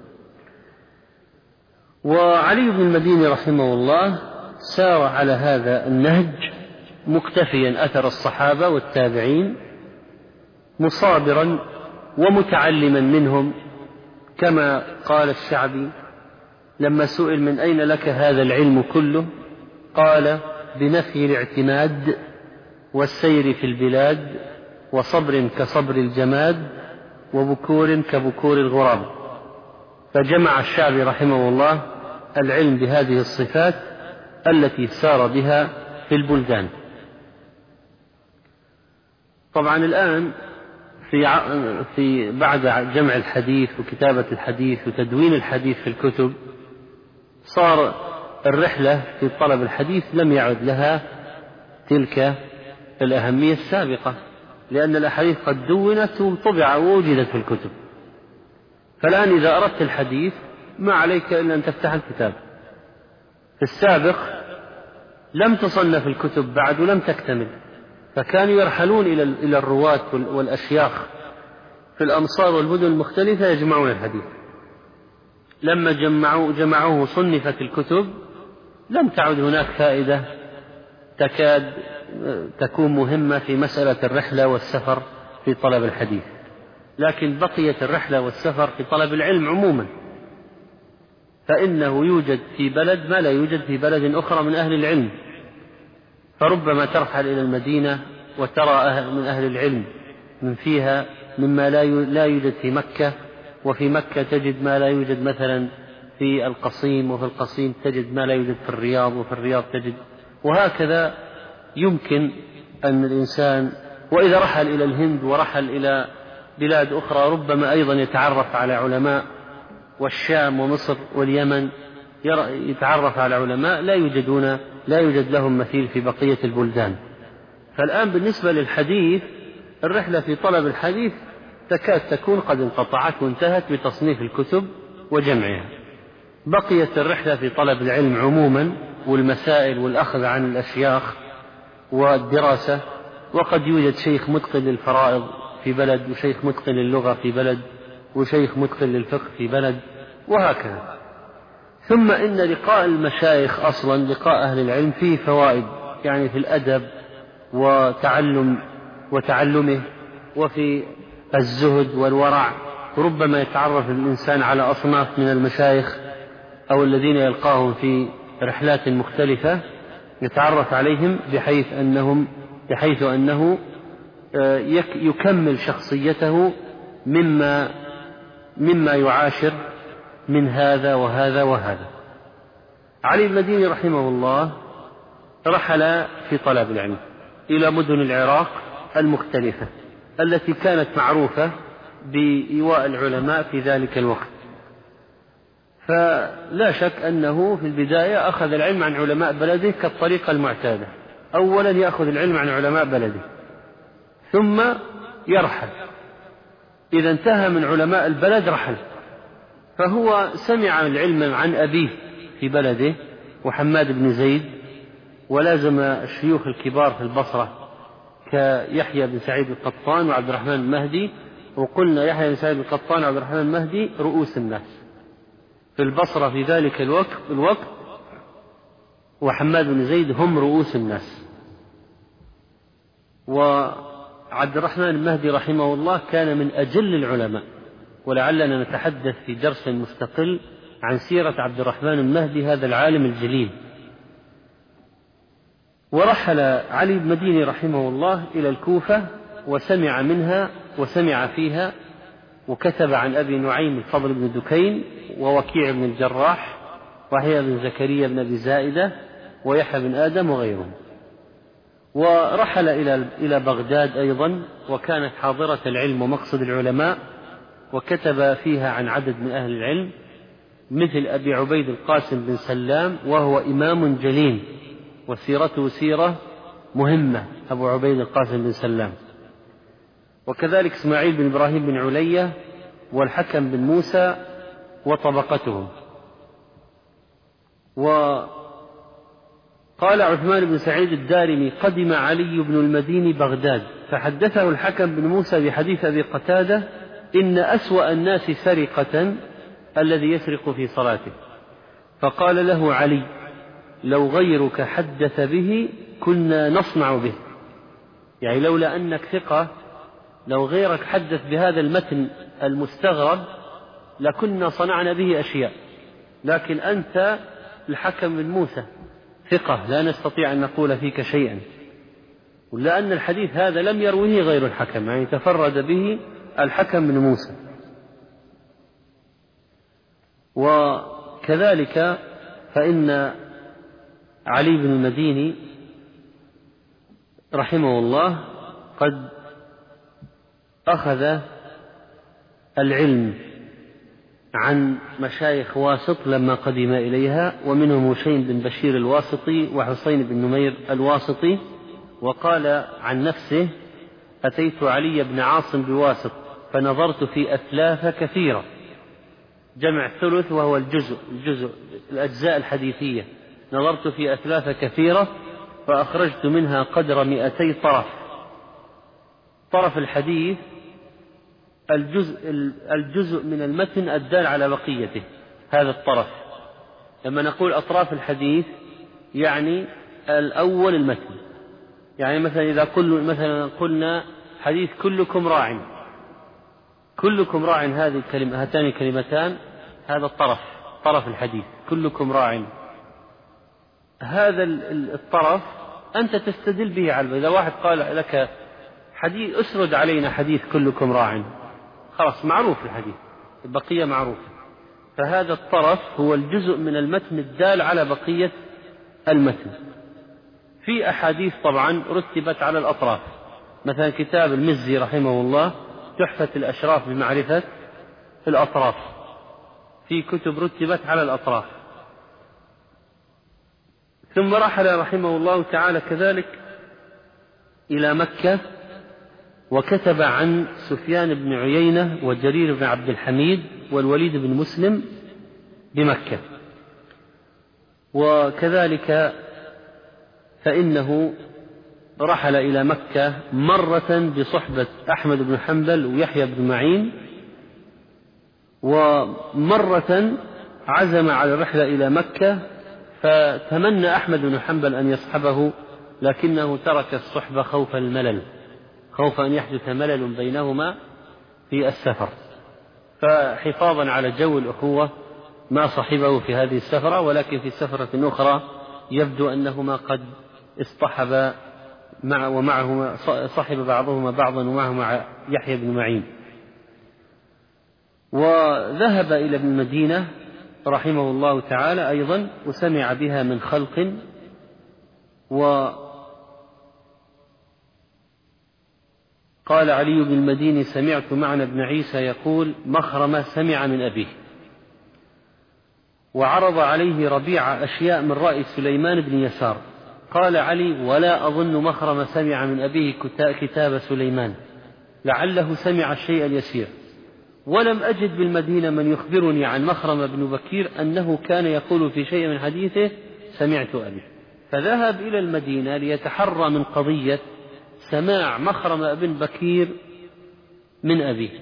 A: وعلي بن المديني رحمه الله سار على هذا النهج مقتفيا أثر الصحابة والتابعين، مصابرا ومتعلما منهم، كما قال الشعبي لما سئل من أين لك هذا العلم كله قال: بنفي الاعتماد، والسير في البلاد، وصبر كصبر الجماد، وبكور كبكور الغراب. فجمع الشعبي رحمه الله العلم بهذه الصفات التي سار بها في البلدان. طبعا الآن في بعد جمع الحديث وكتابة الحديث وتدوين الحديث في الكتب، صار الرحلة في طلب الحديث لم يعد لها تلك الأهمية السابقة، لأن الأحاديث قد دونت وطبع ووجدت في الكتب. فالآن إذا أردت الحديث ما عليك إلا أن تفتح الكتاب. في السابق لم تصنف الكتب بعد ولم تكتمل، فكانوا يرحلون إلى الرواة والأشياخ في الأمصار والمدن المختلفة يجمعون الحديث. لما جمعوه صنفت الكتب، لم تعد هناك فائدة تكاد تكون مهمة في مسألة الرحلة والسفر في طلب الحديث، لكن بقيت الرحلة والسفر في طلب العلم عموما، فإنه يوجد في بلد ما لا يوجد في بلد أخرى من أهل العلم. فربما ترحل إلى المدينة وترى من أهل العلم من فيها مما لا يوجد في مكة، وفي مكة تجد ما لا يوجد مثلا في القصيم، وفي القصيم تجد ما لا يوجد في الرياض، وفي الرياض تجد، وهكذا. يمكن أن الإنسان وإذا رحل إلى الهند ورحل إلى بلاد أخرى ربما أيضا يتعرف على علماء، والشام ومصر واليمن يتعرف على علماء لا يوجد لهم مثيل في بقية البلدان. فالآن بالنسبة للحديث، الرحلة في طلب الحديث تكاد تكون قد انقطعت وانتهت بتصنيف الكتب وجمعها. بقيت الرحلة في طلب العلم عموما، والمسائل والأخذ عن الأشياخ والدراسة، وقد يوجد شيخ متقن للفرائض في بلد، وشيخ متقن للغة في بلد، وشيخ متقن للفقه في بلد، وهكذا. ثم إن لقاء المشايخ أصلا لقاء أهل العلم فيه فوائد، يعني في الأدب وتعلمه، وفي الزهد والورع. ربما يتعرف الإنسان على أصناف من المشايخ أو الذين يلقاهم في رحلات مختلفة، يتعرف عليهم بحيث أنه يكمل شخصيته مما يعاشر من هذا وهذا وهذا. علي بن المديني رحمه الله رحل في طلب العلم إلى مدن العراق المختلفة التي كانت معروفة بإيواء العلماء في ذلك الوقت. فلا شك أنه في البداية أخذ العلم عن علماء بلده كالطريقة المعتادة، أولا يأخذ العلم عن علماء بلده ثم يرحل، إذا انتهى من علماء البلد رحل. فهو سمع العلم عن أبيه في بلده وحماد بن زيد، ولازم الشيوخ الكبار في البصرة كيحيى بن سعيد القطان وعبد الرحمن المهدي، وقلنا يحيى بن سعيد القطان وعبد الرحمن المهدي رؤوس الناس في البصرة في ذلك الوقت، وحماد بن زيد هم رؤوس الناس. وعبد الرحمن المهدي رحمه الله كان من أجل العلماء، ولعلنا نتحدث في درس مستقل عن سيرة عبد الرحمن المهدي هذا العالم الجليل. ورحل علي بن مديني رحمه الله إلى الكوفة وسمع منها وسمع فيها، وكتب عن أبي نعيم الفضل بن دكين ووكيع بن الجراح ويحيى بن زكريا بن أبي زائدة ويحيى بن آدم وغيرهم. ورحل إلى بغداد أيضا، وكانت حاضرة العلم ومقصد العلماء، وكتب فيها عن عدد من أهل العلم مثل أبي عبيد القاسم بن سلام، وهو إمام جليل وسيرته سيرة مهمة أبو عبيد القاسم بن سلام. وكذلك إسماعيل بن إبراهيم بن علية والحكم بن موسى وطبقتهم. وقال عثمان بن سعيد الدارمي: قدم علي بن المديني بغداد فحدثه الحكم بن موسى بحديث أبي قتادة: إن أسوأ الناس سرقة الذي يسرق في صلاته. فقال له علي: لو غيرك حدث به كنا نصنع به، يعني لولا أنك ثقة لو غيرك حدث بهذا المتن المستغرب لكنا صنعنا به أشياء، لكن أنت الحكم بن موسى ثقة لا نستطيع أن نقول فيك شيئا، ولأن الحديث هذا لم يروه غير الحكم، يعني تفرد به الحكم بن موسى. وكذلك فإن علي بن المديني رحمه الله قد أخذ العلم عن مشايخ واسط لما قدم إليها، ومنهم هشيم بن بشير الواسطي وحسين بن نمير الواسطي. وقال عن نفسه: أتيت علي بن عاصم بواسط فنظرت في أثلاث كثيرة، جمع ثلث وهو الجزء الأجزاء الحديثية، نظرت في أثلاث كثيرة فأخرجت منها قدر 200 طرف. طرف الحديث الجزء من المتن الدال على بقيته، هذا الطرف. لما نقول أطراف الحديث يعني الأول المتن، يعني مثلا إذا قلنا حديث كلكم راع، كلكم راع، هذه الكلمة هاتان الكلمتان هذا الطرف، طرف الحديث كلكم راع. هذا الطرف أنت تستدل به على إذا واحد قال لك حديث أسرد علينا حديث كلكم راع، خلاص معروف الحديث، البقية معروف. فهذا الطرف هو الجزء من المتن الدال على بقية المتن. في أحاديث طبعا رتبت على الأطراف، مثلا كتاب المزي رحمه الله تحفة الأشراف بمعرفة الأطراف، في كتب رتبت على الأطراف. ثم رحل رحمه الله تعالى كذلك إلى مكة وكتب عن سفيان بن عيينة وجرير بن عبد الحميد والوليد بن مسلم بمكة. وكذلك فإنه رحل إلى مكة مرة بصحبة أحمد بن حنبل ويحيى بن معين، ومرة عزم على الرحلة إلى مكة فتمنى أحمد بن حنبل أن يصحبه، لكنه ترك الصحبة خوف الملل، خوف أن يحدث ملل بينهما في السفر، فحفاظا على جو الأخوة ما صحبه في هذه السفرة، ولكن في سفرة أخرى يبدو أنهما قد اصطحبا ومعهما صحب بعضهما بعضا ومعهما يحيى بن معين. وذهب إلى ابن المدينة رحمه الله تعالى أيضا وسمع بها من خلق. وقال علي بن المديني: سمعت معنى بن عيسى يقول: مخرمة سمع من أبيه. وعرض عليه ربيعة أشياء من رأي سليمان بن يسار. قال علي: ولا أظن مخرم سمع من أبيه كتاب سليمان، لعله سمع شيئا يسير، ولم أجد بالمدينة من يخبرني عن مخرم بن بكير أنه كان يقول في شيء من حديثه سمعت أبي. فذهب إلى المدينة ليتحرى من قضية سماع مخرم بن بكير من أبيه.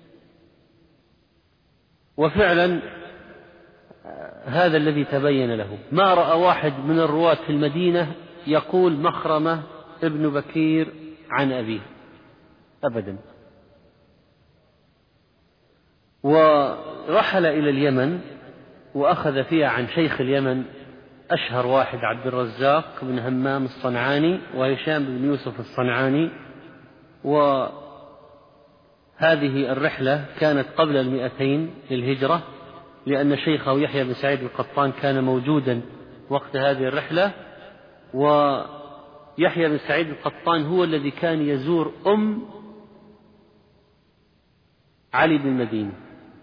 A: وفعلا هذا الذي تبين له، ما رأى واحد من الرواة في المدينة يقول مخرمة ابن بكير عن أبيه أبدا. ورحل إلى اليمن وأخذ فيها عن شيخ اليمن أشهر واحد عبد الرزاق بن همام الصنعاني وهشام بن يوسف الصنعاني. وهذه الرحلة كانت قبل 200 للهجرة، لأن شيخه يحيى بن سعيد القطان كان موجودا وقت هذه الرحلة، ويحيى بن سعيد القطان هو الذي كان يزور أم علي بن المديني،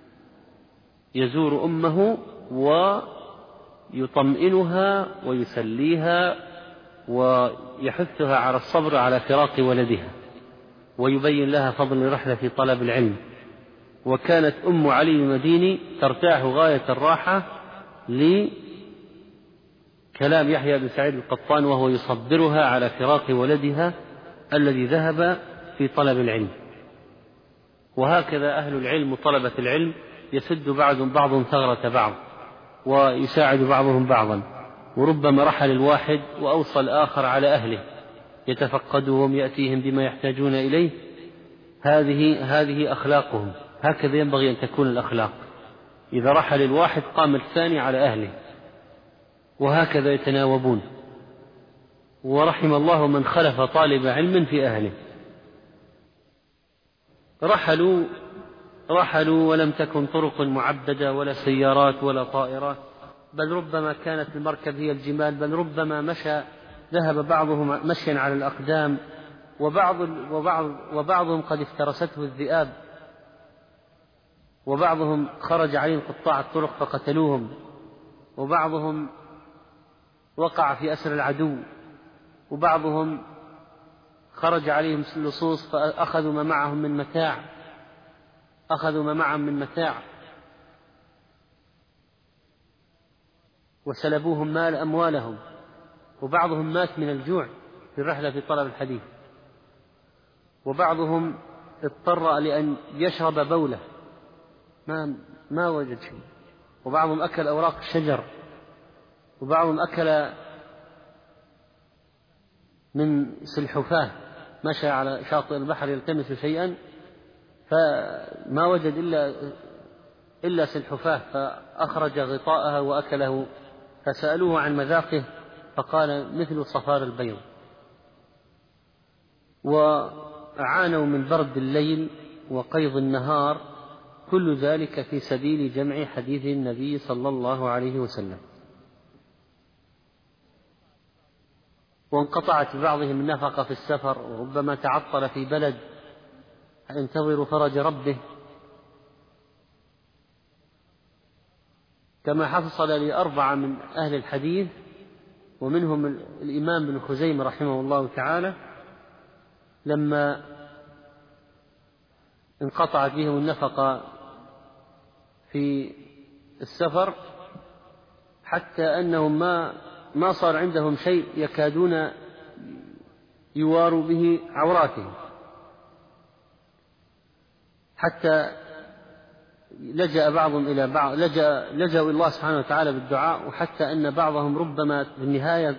A: يزور أمه ويطمئنها ويسليها ويحثها على الصبر على فراق ولدها، ويبين لها فضل الرحلة في طلب العلم. وكانت أم علي المديني ترتاح غاية الراحة لكلام يحيى بن سعيد القطان وهو يصبرها على فراق ولدها الذي ذهب في طلب العلم. وهكذا أهل العلم وطلبة العلم يسد بعضهم ثغرة بعض ويساعد بعضهم بعضا، وربما رحل الواحد وأوصى الآخر على أهله يتفقدهم يأتيهم بما يحتاجون إليه. هذه أخلاقهم، هكذا ينبغي أن تكون الأخلاق. إذا رحل الواحد قام الثاني على أهله، وهكذا يتناوبون. ورحم الله من خلف طالب علم في أهله. رحلوا ولم تكن طرق معبدة ولا سيارات ولا طائرات، بل ربما كانت المركب هي الجمال، بل ربما ذهب بعضهم مشيا على الأقدام، وبعضهم قد افترسته الذئاب، وبعضهم خرج عليهم قطاع الطرق فقتلوهم، وبعضهم وقع في أسر العدو، وبعضهم خرج عليهم اللصوص فأخذوا ما معهم من متاع وسلبوهم أموالهم، وبعضهم مات من الجوع في الرحلة في طلب الحديث، وبعضهم اضطر لأن يشرب بوله ما وجد شيء، وبعضهم أكل أوراق الشجر، وبعضهم أكل من سلحفاة، مشى على شاطئ البحر يلتمس شيئا فما وجد إلا سلحفاة، فأخرج غطاءها وأكله، فسألوه عن مذاقه فقال مثل صفار البيض. وعانوا من برد الليل وقيض النهار، كل ذلك في سبيل جمع حديث النبي صلى الله عليه وسلم. وانقطعت ببعضهم النفقة في السفر، وربما تعطل في بلد ينتظر فرج ربه، كما حصل ل4 من أهل الحديث ومنهم الإمام بن خزيمة رحمه الله تعالى، لما انقطعت بهم النفقة في السفر حتى أنهم ما صار عندهم شيء يكادون يواروا به عوراتهم، حتى لجأ بعضهم إلى بعض، لجأوا الله سبحانه وتعالى بالدعاء، وحتى أن بعضهم ربما في النهاية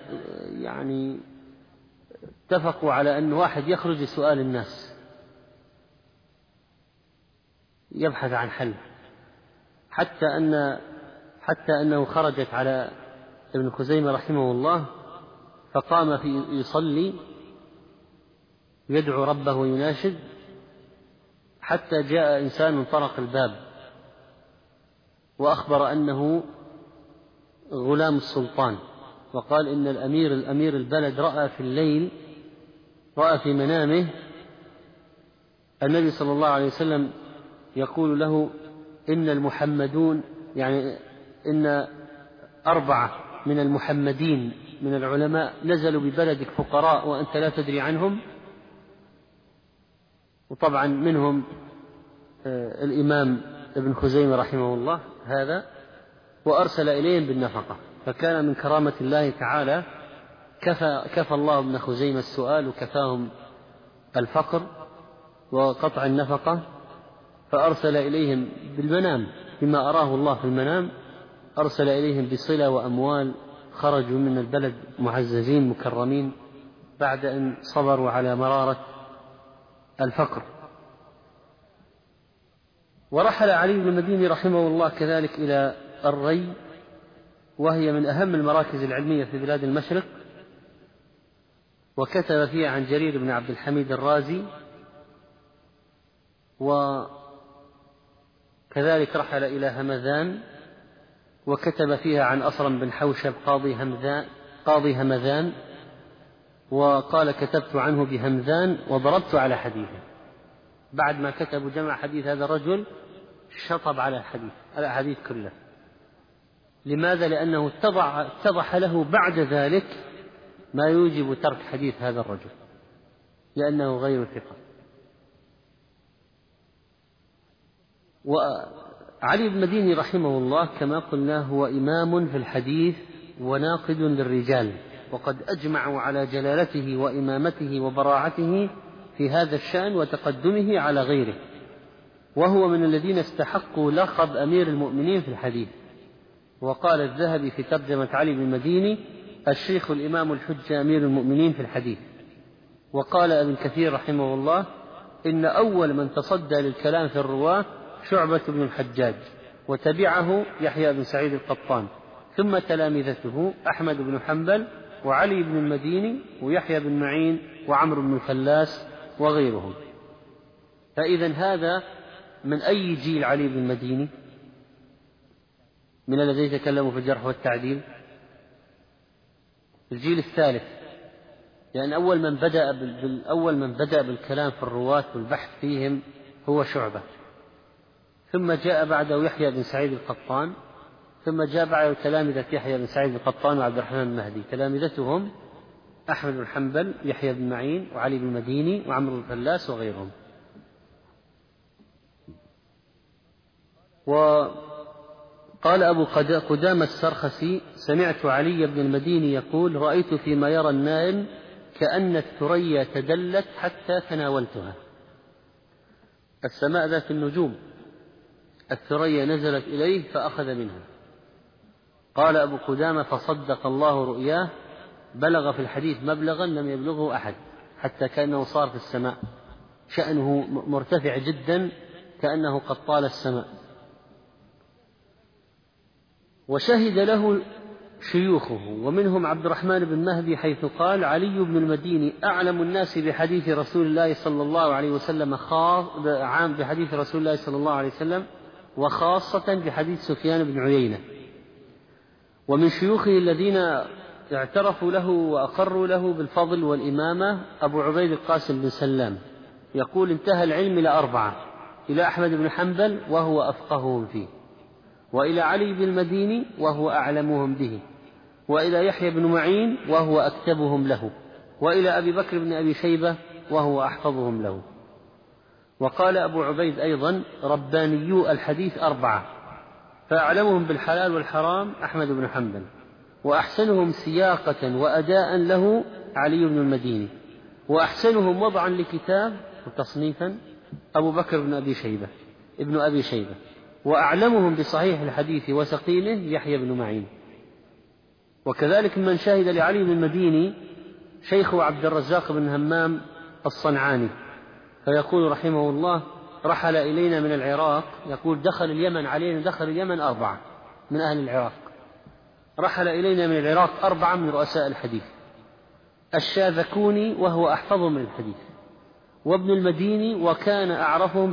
A: اتفقوا على أن واحد يخرج لسؤال الناس يبحث عن حل، حتى أنه خرجت على ابن خزيمة رحمه الله فقام يصلي يدعو ربه ويناشد، حتى جاء إنسان طرق الباب وأخبر أنه غلام السلطان، وقال إن الأمير البلد رأى في الليل، رأى في منامه النبي صلى الله عليه وسلم يقول له إن المحمدون، يعني إن 4 من المحمدين من العلماء نزلوا ببلدك فقراء وأنت لا تدري عنهم، وطبعا منهم الإمام ابن خزيمة رحمه الله هذا، وأرسل إليهم بالنفقة. فكان من كرامة الله تعالى كفى الله ابن خزيمة السؤال وكفاهم الفقر وقطع النفقة، فأرسل إليهم بالمنام بما أراه الله في المنام، أرسل إليهم بصلة وأموال، خرجوا من البلد معززين مكرمين بعد أن صبروا على مرارة الفقر. ورحل علي بن المديني رحمه الله كذلك إلى الري، وهي من أهم المراكز العلمية في بلاد المشرق، وكتب فيها عن جرير بن عبد الحميد الرازي، وكذلك رحل إلى همذان وكتب فيها عن أصرم بن حوشب قاضي همذان، وقال كتبت عنه بهمذان وضربت على حديثه. بعد ما كتبوا جمع حديث هذا الرجل شطب على الحديث كله. لماذا؟ لأنه اتضح له بعد ذلك ما يوجب ترك حديث هذا الرجل، لأنه غير ثقة. وعلي بن المديني رحمه الله كما قلنا هو إمام في الحديث وناقد للرجال، وقد أجمعوا على جلالته وإمامته وبراعته في هذا الشأن وتقدمه على غيره، وهو من الذين استحقوا لقب أمير المؤمنين في الحديث. وقال الذهبي في ترجمة علي بن المديني: الشيخ الإمام الحجة أمير المؤمنين في الحديث. وقال ابن كثير رحمه الله: إن أول من تصدى للكلام في الرواة شعبة بن الحجاج، وتبعه يحيى بن سعيد القطان، ثم تلامذته أحمد بن حنبل وعلي بن المديني ويحيى بن معين وعمرو بن الفلاس وغيرهم. فإذا هذا من أي جيل علي بن المديني؟ من الذين تكلموا في الجرح والتعديل؟ الجيل الثالث، لأن أول من بدأ بالكلام في الرواة والبحث فيهم هو شعبة، ثم جاء بعده يحيى بن سعيد القطان، ثم جاء بعده تلامذة يحيى بن سعيد القطان وعبد الرحمن المهدي، تلامذتهم أحمد بن حنبل يحيى بن معين وعلي بن المديني وعمرو بن الفلاس وغيرهم. وقال أبو قدامة السرخسي: سمعت علي بن المديني يقول: رأيت فيما يرى النائم كأن الثريا تدلت حتى تناولتها. السماء ذات النجوم، الثريا نزلت إليه فأخذ منها. قال أبو قدامة: فصدق الله رؤياه، بلغ في الحديث مبلغا لم يبلغه أحد، حتى كأنه صار في السماء، شأنه مرتفع جدا كأنه قد طال السماء. وشهد له شيوخه، ومنهم عبد الرحمن بن مهدي، حيث قال: علي بن المديني أعلم الناس بحديث رسول الله صلى الله عليه وسلم، عام بحديث رسول الله صلى الله عليه وسلم، وخاصة بحديث سفيان بن عيينة. ومن شيوخه الذين اعترفوا له وأقروا له بالفضل والإمامة أبو عبيد القاسم بن سلام، يقول: انتهى العلم إلى 4: إلى أحمد بن حنبل وهو أفقههم فيه، وإلى علي بن المديني وهو أعلمهم به، وإلى يحيى بن معين وهو أكتبهم له، وإلى أبي بكر بن أبي شيبة وهو أحفظهم له. وقال أبو عبيد أيضا: ربانيو الحديث 4، فأعلمهم بالحلال والحرام أحمد بن حنبل، وأحسنهم سياقة وأداء له علي بن المديني، وأحسنهم وضعا لكتاب وتصنيفا أبو بكر بن أبي شيبة، وأعلمهم بصحيح الحديث وسقيمه يحيى بن معين. وكذلك من شهد لعلي بن المديني شيخه عبد الرزاق بن همام الصنعاني، فيقول رحمه الله: رحل إلينا من العراق، يقول دخل اليمن 4 من أهل العراق، رحل إلينا من العراق 4 من رؤساء الحديث: الشاذكوني وهو أحفظهم من الحديث، وابن المديني وكان أعرفهم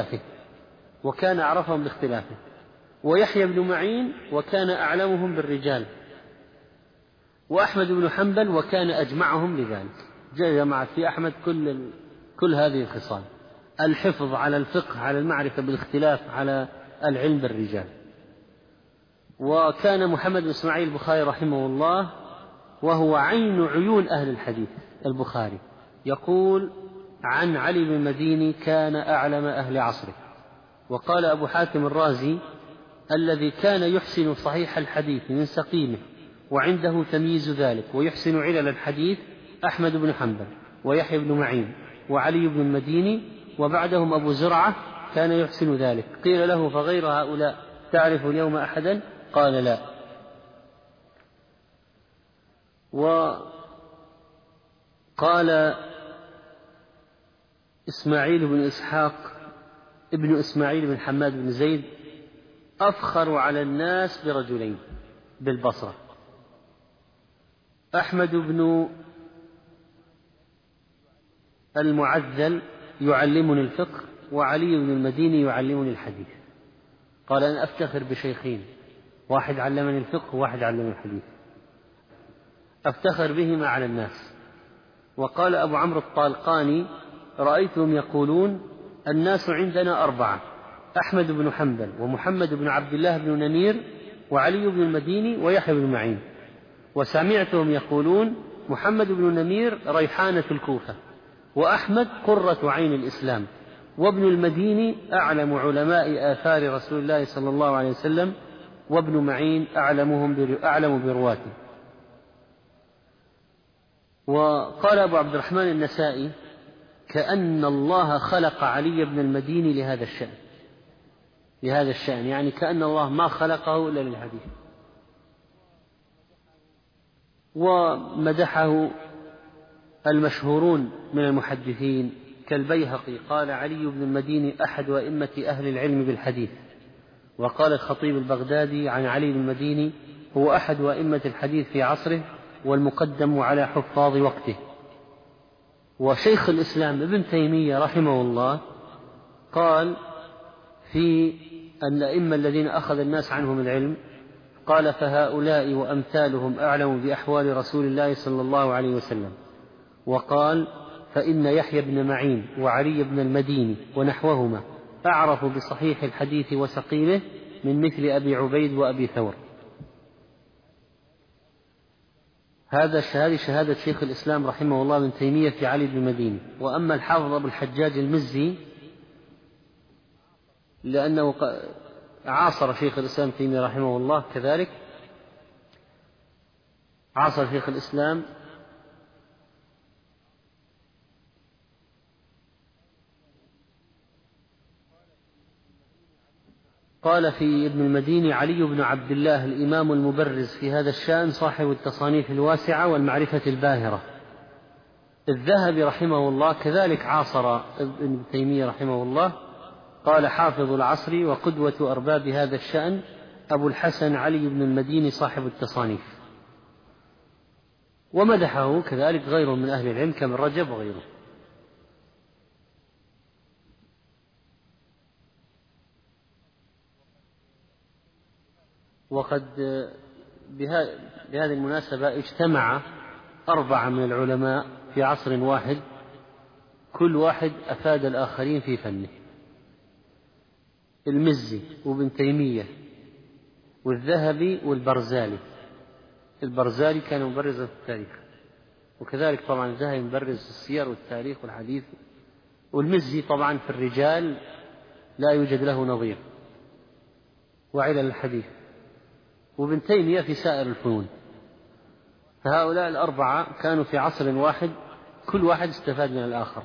A: باختلافه، ويحيى بن معين وكان أعلمهم بالرجال، وأحمد بن حنبل وكان أجمعهم لذلك. جمعت في أحمد كل هذه الخصال: الحفظ على الفقه على المعرفة بالاختلاف على العلم بالرجال. وكان محمد بن إسماعيل البخاري رحمه الله وهو عين عيون أهل الحديث البخاري يقول عن علي بن المديني كان أعلم أهل عصره. وقال أبو حاتم الرازي الذي كان يحسن صحيح الحديث من سقيمه وعنده تمييز ذلك ويحسن علل الحديث أحمد بن حنبل ويحيى بن معين وعلي بن المديني وبعدهم أبو زرعة كان يحسن ذلك. قيل له فغير هؤلاء تعرف اليوم أحدا؟ قال لا. وقال إسماعيل بن إسحاق ابن إسماعيل بن حماد بن زيد أفخر على الناس برجلين بالبصرة، أحمد بن المعذل يعلمني الفقه وعلي بن المديني يعلمني الحديث. قال أنا أفتخر بشيخين، واحد علمني الفقه وواحد علمني الحديث، أفتخر بهما على الناس. وقال أبو عمرو الطالقاني رأيتهم يقولون الناس عندنا أربعة: أحمد بن حنبل ومحمد بن عبد الله بن نمير وعلي بن المديني ويحيى بن معين. وسمعتهم يقولون محمد بن نمير ريحانة الكوفة، وأحمد قرة عين الإسلام، وابن المديني أعلم علماء آثار رسول الله صلى الله عليه وسلم، وابن معين أعلم برواته. وقال أبو عبد الرحمن النسائي كأن الله خلق علي بن المديني لهذا الشأن، يعني كأن الله ما خلقه إلا للحديث. ومدحه المشهورون من المحدثين كالبيهقي قال علي بن المديني أحد أئمة أهل العلم بالحديث. وقال الخطيب البغدادي عن علي بن المديني هو أحد أئمة الحديث في عصره والمقدم على حفاظ وقته. وشيخ الإسلام ابن تيمية رحمه الله قال في الأئمة الذين أخذ الناس عنهم العلم، قال فهؤلاء وأمثالهم أعلم بأحوال رسول الله صلى الله عليه وسلم. وقال فإن يحيى بن معين وعلي بن المديني ونحوهما أعرف بصحيح الحديث وسقيمه من مثل أبي عبيد وأبي ثور. هذه شهادة شيخ الإسلام رحمه الله ابن تيمية في علي بن المديني. وأما الحافظ أبو الحجاج المزي لأنه عاصر شيخ الإسلام تيمية رحمه الله، كذلك عاصر شيخ الإسلام قال في ابن المديني علي بن عبد الله الإمام المبرز في هذا الشأن صاحب التصانيف الواسعة والمعرفة الباهرة. الذهبي رحمه الله كذلك عاصر ابن تيمية رحمه الله، قال حافظ العصر وقدوة أرباب هذا الشأن أبو الحسن علي بن المديني صاحب التصانيف. ومدحه كذلك غيره من أهل العلم كابن رجب وغيره. وقد بهذه المناسبة اجتمع 4 من العلماء في عصر واحد، كل واحد أفاد الآخرين في فنه: المزي وابن تيمية والذهبي والبرزالي. البرزالي كان مبرزا في التاريخ، وكذلك طبعا الذهبي مبرز في السير والتاريخ والحديث، والمزي طبعا في الرجال لا يوجد له نظير وعلل الحديث، وابن تيمية في سائر الفنون. فهؤلاء 4 كانوا في عصر واحد، كل واحد استفاد من الآخر.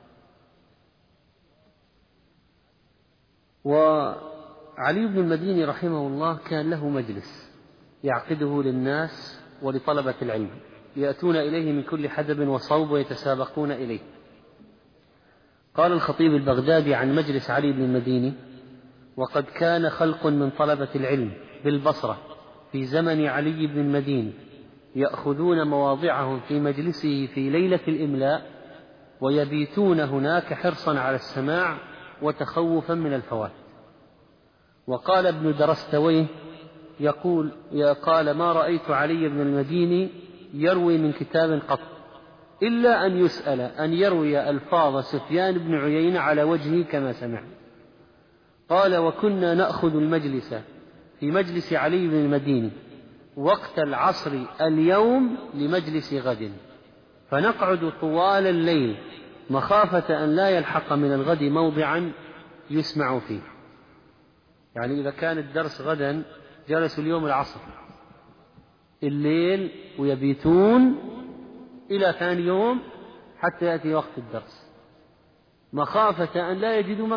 A: وعلي بن المديني رحمه الله كان له مجلس يعقده للناس ولطلبة العلم، يأتون إليه من كل حدب وصوب ويتسابقون إليه. قال الخطيب البغدادي عن مجلس علي بن المديني: وقد كان خلق من طلبة العلم بالبصرة في زمن علي بن المديني يأخذون مواضعهم في مجلسه في ليلة الإملاء ويبيتون هناك حرصا على السماع وتخوفا من الفوات. وقال ابن درستويه قال ما رأيت علي بن المديني يروي من كتاب قط إلا أن يسأل أن يروي ألفاظ سفيان بن عيينة على وجهه كما سمع. قال وكنا نأخذ المجلس في مجلس علي بن المديني وقت العصر اليوم لمجلس غد، فنقعد طوال الليل مخافة أن لا يلحق من الغد موضعا يسمع فيه. يعني إذا كان الدرس غدا جلسوا اليوم العصر الليل ويبيتون إلى ثاني يوم حتى يأتي وقت الدرس، مخافة أن لا يجدوا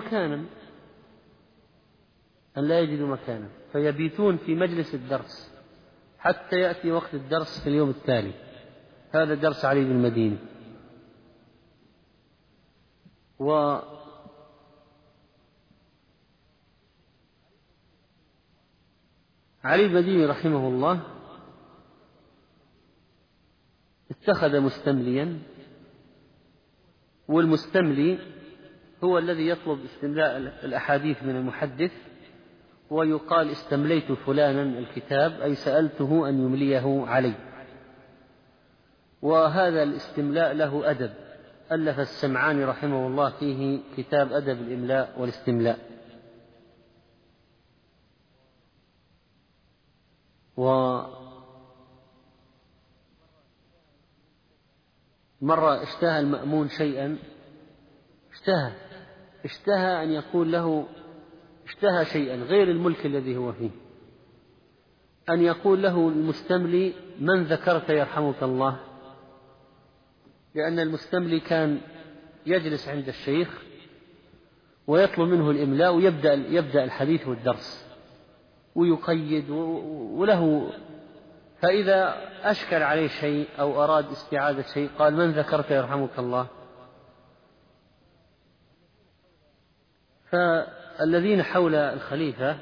A: مكانا فيبيتون في مجلس الدرس حتى يأتي وقت الدرس في اليوم التالي. هذا درس علي بن المديني. وعلي بن المديني رحمه الله اتخذ مستمليا، والمستملي هو الذي يطلب استملاء الأحاديث من المحدث، ويقال استمليت فلانا الكتاب أي سألته أن يمليه علي. وهذا الاستملاء له أدب، ألف السمعاني رحمه الله فيه كتاب أدب الإملاء والاستملاء. مرة اشتهى المأمون شيئا، اشتهى أن يقول له، اشتهى شيئا غير الملك الذي هو فيه، أن يقول له المستملي من ذكرت يرحمك الله، لأن المستملي كان يجلس عند الشيخ ويطلب منه الإملاء ويبدأ الحديث والدرس ويقيد وله، فإذا أشكل عليه شيء أو أراد استعادة شيء قال من ذكرت يرحمك الله. فالذين حول الخليفة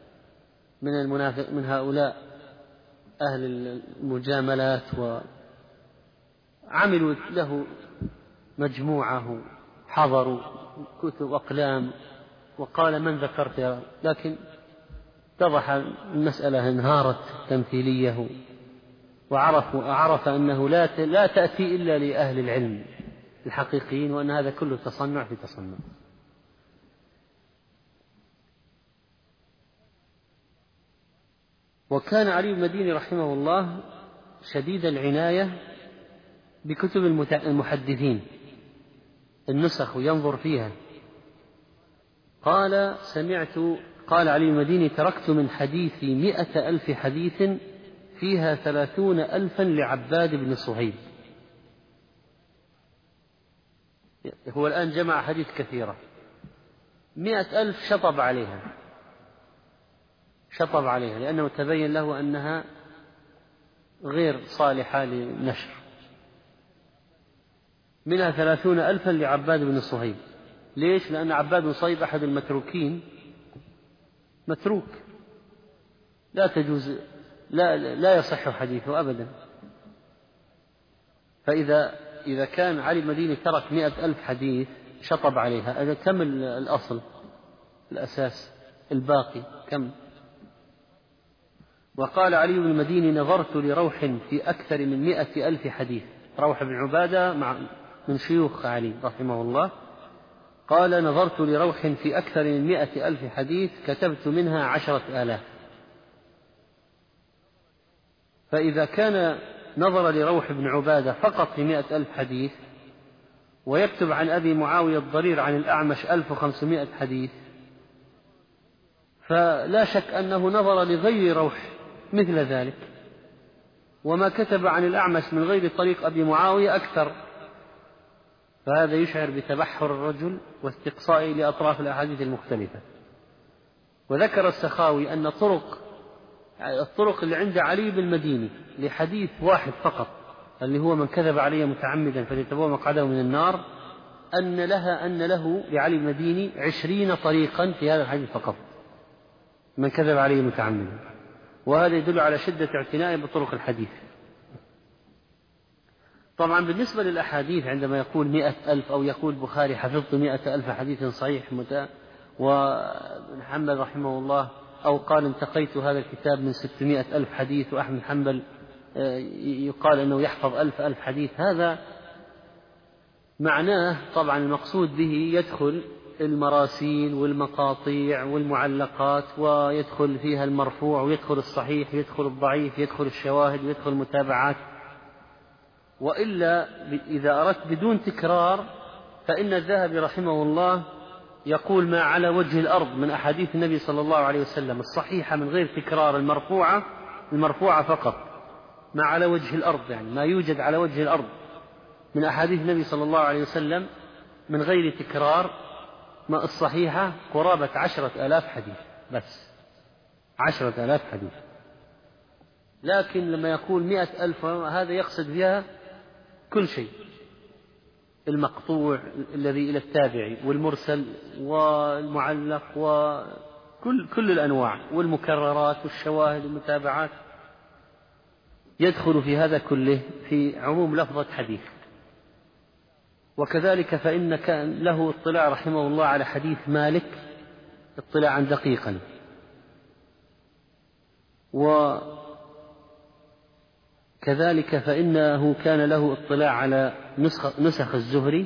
A: من هؤلاء أهل المجاملات وعملوا له مجموعة، حضروا كتب أقلام، وقال من ذكرت، لكن اتضح المسألة انهارت تمثيليه، وعرف أنه لا تأتي إلا لأهل العلم الحقيقيين، وأن هذا كله تصنع في تصنع. وكان علي بن المديني رحمه الله شديد العناية بكتب المحدثين النسخ وينظر فيها. قال علي بن المديني تركت من حديثي 100,000 حديث فيها 30,000 لعباد بن صهيب. هو الآن جمع حديث كثيرة، 100,000 شطب عليها لأنه تبين له أنها غير صالحة للنشر. منها 30,000 لعباد بن صهيب. ليش؟ لأن عباد بن صهيب أحد المتروكين، متروك لا تجوز، لا يصح حديثه أبدا. فإذا كان علي بن المديني ترك 100,000 حديث شطب عليها، إذا كم الأصل الأساس الباقي كم؟ وقال علي بن المديني نظرت لروح في أكثر من 100,000 حديث. روح بن عبادة من شيوخ علي رحمه الله قال نظرت لروح في أكثر من 100,000 حديث كتبت منها 10,000. فإذا كان نظر لروح بن عبادة فقط في 100,000 حديث، ويكتب عن أبي معاوية الضرير عن الأعمش 1500 حديث، فلا شك أنه نظر لغير روح مثل ذلك، وما كتب عن الأعمش من غير طريق أبي معاوية أكثر. فهذا يشعر بتبحر الرجل واستقصائه لأطراف الأحاديث المختلفة. وذكر السخاوي أن الطرق اللي عند علي بن المديني لحديث واحد فقط اللي هو من كذب علي متعمدا فليتبوأ مقعده من النار، أن له لعلي بن المديني 20 طريقا في هذا الحديث فقط، من كذب علي متعمدا. وهذا يدل على شدة اعتنائه بطرق الحديث. طبعا بالنسبة للأحاديث عندما يقول 100,000 أو يقول بخاري حفظت 100,000 حديث صحيح وابن حنبل رحمه الله أو قال انتقيت هذا الكتاب من 600,000 حديث، وأحمد بن حنبل يقال أنه يحفظ 1,000 حديث، هذا معناه طبعا المقصود به يدخل المراسيل والمقاطيع والمعلقات، ويدخل فيها المرفوع ويدخل الصحيح، يدخل الضعيف، يدخل الشواهد، ويدخل المتابعات. وإلا إذا أردت بدون تكرار فإن الذهبي رحمه الله يقول ما على وجه الأرض من أحاديث النبي صلى الله عليه وسلم الصحيحة من غير تكرار، المرفوعة فقط، ما على وجه الأرض، يعني ما يوجد على وجه الأرض من أحاديث النبي صلى الله عليه وسلم من غير تكرار، ما الصحيحة قرابة 10,000 حديث، بس 10,000 حديث. لكن لما يقول 100,000 هذا يقصد بها كل شيء، المقطوع الذي إلى التابعي والمرسل والمعلق وكل الأنواع والمكررات والشواهد والمتابعات، يدخل في هذا كله في عموم لفظة حديث. وكذلك فإن كان له اطلاع رحمه الله على حديث مالك اطلاعا دقيقا، وكذلك فإنه كان له اطلاع على نسخ الزهري،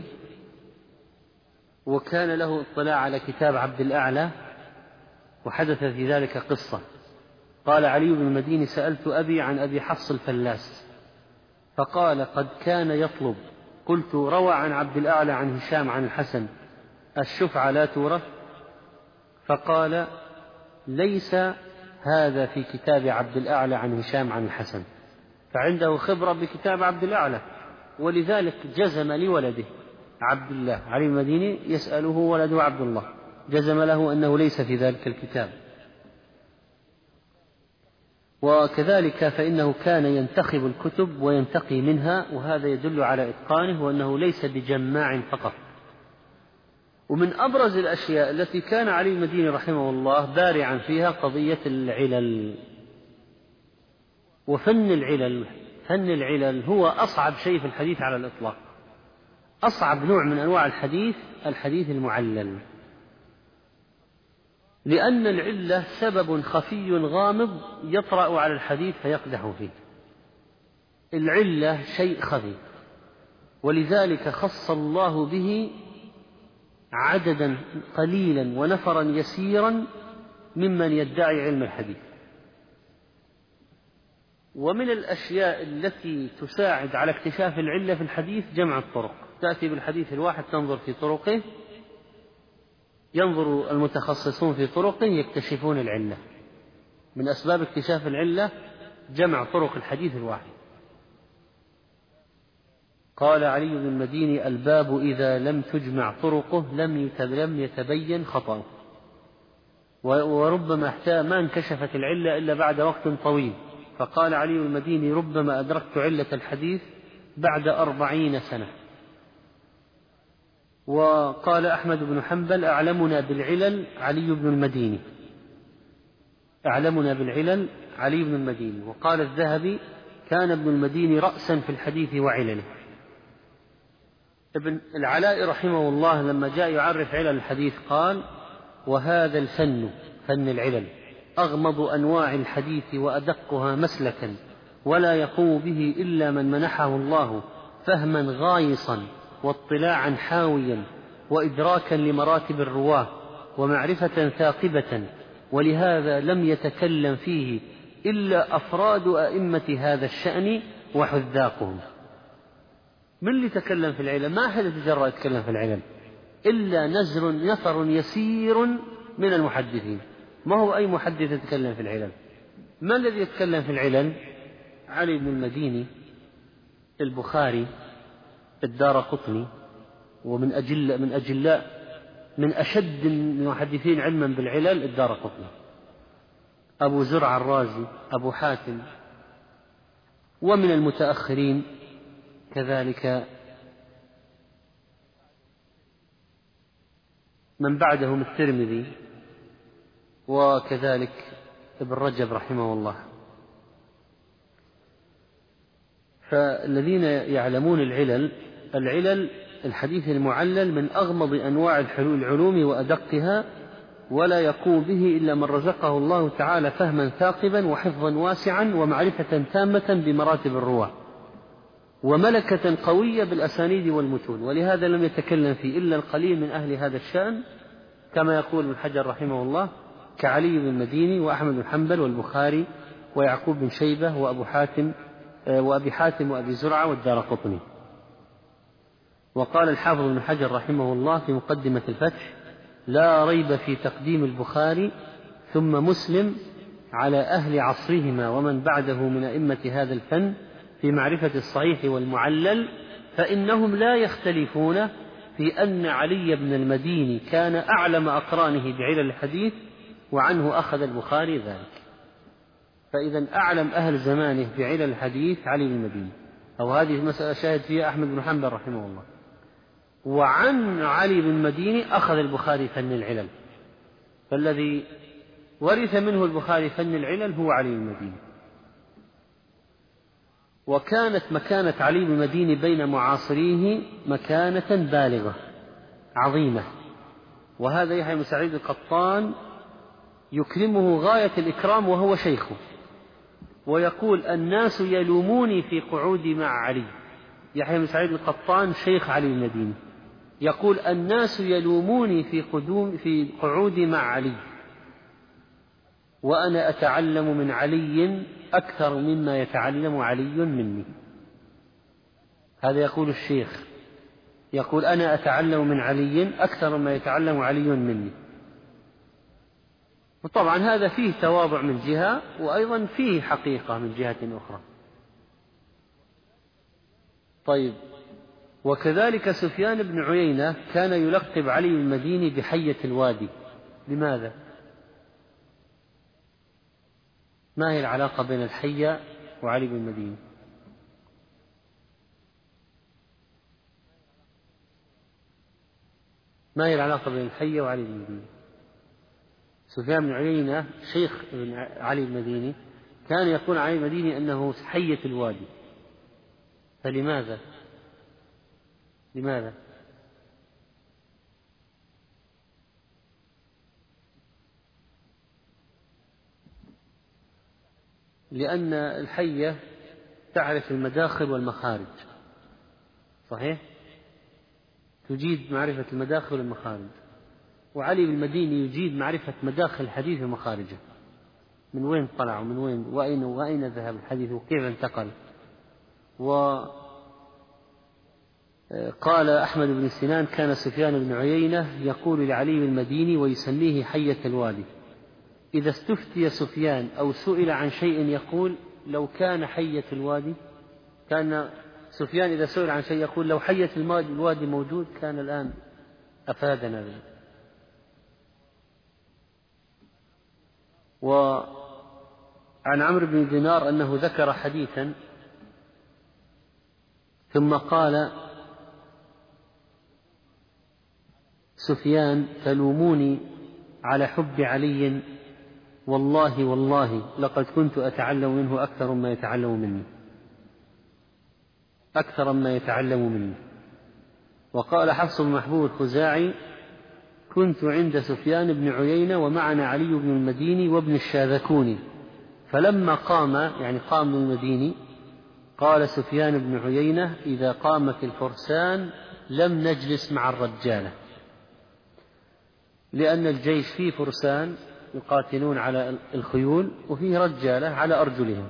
A: وكان له اطلاع على كتاب عبد الأعلى. وحدث في ذلك قصة، قال علي بن المديني سألت أبي عن أبي حفص الفلاس فقال قد كان يطلب، قلت روى عن عبد الأعلى عن هشام عن الحسن الشفعة لا تورث؟ فقال ليس هذا في كتاب عبد الأعلى عن هشام عن الحسن، فعنده خبرة بكتاب عبد الأعلى، ولذلك جزم لولده عبد الله. علي بن المديني يسأله ولده عبد الله، جزم له أنه ليس في ذلك الكتاب. وكذلك فإنه كان ينتخب الكتب وينتقي منها، وهذا يدل على إتقانه وأنه ليس بجماع فقط. ومن أبرز الأشياء التي كان علي المديني رحمه الله بارعا فيها قضية العلل وفن العلل. فن العلل هو أصعب شيء في الحديث على الإطلاق، أصعب نوع من أنواع الحديث المعلل، لأن العلة سبب خفي غامض يطرأ على الحديث فيقدح فيه. العلة شيء خفي، ولذلك خص الله به عددا قليلا ونفرا يسيرا ممن يدعي علم الحديث. ومن الأشياء التي تساعد على اكتشاف العلة في الحديث جمع الطرق. تأتي بالحديث الواحد تنظر في طرقه، ينظر المتخصصون في طرقه يكتشفون العلة. من أسباب اكتشاف العلة جمع طرق الحديث الواحد. قال علي بن المديني الباب إذا لم تجمع طرقه لم يتبين خطأه. وربما ما انكشفت العلة إلا بعد وقت طويل. فقال علي بن المديني ربما أدركت علة الحديث بعد 40 سنة. وقال أحمد بن حنبل أعلمنا بالعلل علي بن المديني، أعلمنا بالعلل علي بن المديني. وقال الذهبي كان ابن المديني رأسا في الحديث وعلله. ابن العلاء رحمه الله لما جاء يعرف علل الحديث قال وهذا الفن، فن العلل، أغمض أنواع الحديث وأدقها مسلكا، ولا يقوم به إلا من منحه الله فهما غايصا واطلاعا حاويا وإدراكا لمراتب الرواة ومعرفة ثاقبة، ولهذا لم يتكلم فيه إلا أفراد أئمة هذا الشأن وحذاقهم. من اللي تكلم في العلل؟ ما أحد يتجرأ يتكلم في العلل إلا نفر يسير من المحدثين. ما هو أي محدث يتكلم في العلل. ما الذي يتكلم في العلل؟ علي بن المديني، البخاري، الدارقطني، ومن من أشد المحدثين علما بالعلل الدارقطني، أبو زرع الرازي، أبو حاتم. ومن المتأخرين كذلك من بعدهم الترمذي، وكذلك ابن رجب رحمه الله. فالذين يعلمون العلل الحديث المعلل من أغمض أنواع العلوم وأدقها، ولا يقوم به إلا من رزقه الله تعالى فهما ثاقبا وحفظا واسعا ومعرفة تامة بمراتب الرواة وملكة قوية بالأسانيد والمتون. ولهذا لم يتكلم فيه إلا القليل من أهل هذا الشأن كما يقول ابن حجر رحمه الله كعلي بن المديني وأحمد بن حنبل والبخاري ويعقوب بن شيبة وأبي حاتم وأبي زرعة والدارقطني. وقال الحافظ بن حجر رحمه الله في مقدمة الفتح: لا ريب في تقديم البخاري ثم مسلم على أهل عصرهما ومن بعده من أئمة هذا الفن في معرفة الصحيح والمعلل، فإنهم لا يختلفون في أن علي بن المديني كان أعلم أقرانه بعلل الحديث وعنه أخذ البخاري ذلك. فإذا أعلم أهل زمانه بعلل الحديث علي بن المديني، أو هذه مسألة شاهد فيها أحمد بن حنبل رحمه الله، وعن علي بن المديني أخذ البخاري فن العلل، فالذي ورث منه البخاري فن العلل هو علي بن المديني. وكانت مكانة علي بن المديني بين معاصريه مكانة بالغة عظيمة، وهذا يحيى بن سعيد القطان يكرمه غاية الإكرام وهو شيخه، ويقول: الناس يلوموني في قعودي مع علي. يحيى بن سعيد القطان شيخ علي بن المديني يقول: الناس يلوموني في قعودي مع علي، وأنا أتعلم من علي أكثر مما يتعلم علي مني. هذا يقول الشيخ، يقول: أنا أتعلم من علي أكثر مما يتعلم علي مني. وطبعا هذا فيه تواضع من جهة، وأيضا فيه حقيقة من جهة أخرى. طيب، وكذلك سفيان بن عيينة كان يلقب علي بن المديني بحية الوادي. لماذا؟ ما هي العلاقة بين الحية وعلي بن المديني؟ ما هي العلاقة بين الحية وعلي بن المديني؟ سفيان بن عيينة شيخ علي بن المديني كان يقول علي بن المديني أنه حية الوادي، فلماذا؟ لماذا؟ لأن الحية تعرف المداخل والمخارج، صحيح؟ تجيد معرفة المداخل والمخارج، وعلي بن المديني يجيد معرفة مداخل الحديث ومخارجه، من وين طلع ومن وين وأين ذهب الحديث وكيف انتقل. وقال أحمد بن سنان: كان سفيان بن عيينة يقول لعلي بن المديني ويسميه حية الوادي. إذا استفتي سفيان أو سئل عن شيء يقول: لو كان حية الوادي، كان سفيان إذا سئل عن شيء يقول: لو حية الوادي موجود كان الآن أفادنا به. وعن عمرو بن دينار أنه ذكر حديثا ثم قال سفيان: تلوموني على حب علي، والله والله لقد كنت أتعلم منه أكثر ما يتعلم مني. وقال حفص بن محبوب الخزاعي: كنت عند سفيان بن عيينة ومعنا علي بن المديني وابن الشاذكوني، فلما قام، يعني قام ابن المديني، قال سفيان بن عيينة: إذا قامت الفرسان لم نجلس مع الرجالة، لأن الجيش فيه فرسان يقاتلون على الخيول وفيه رجالة على أرجلهم.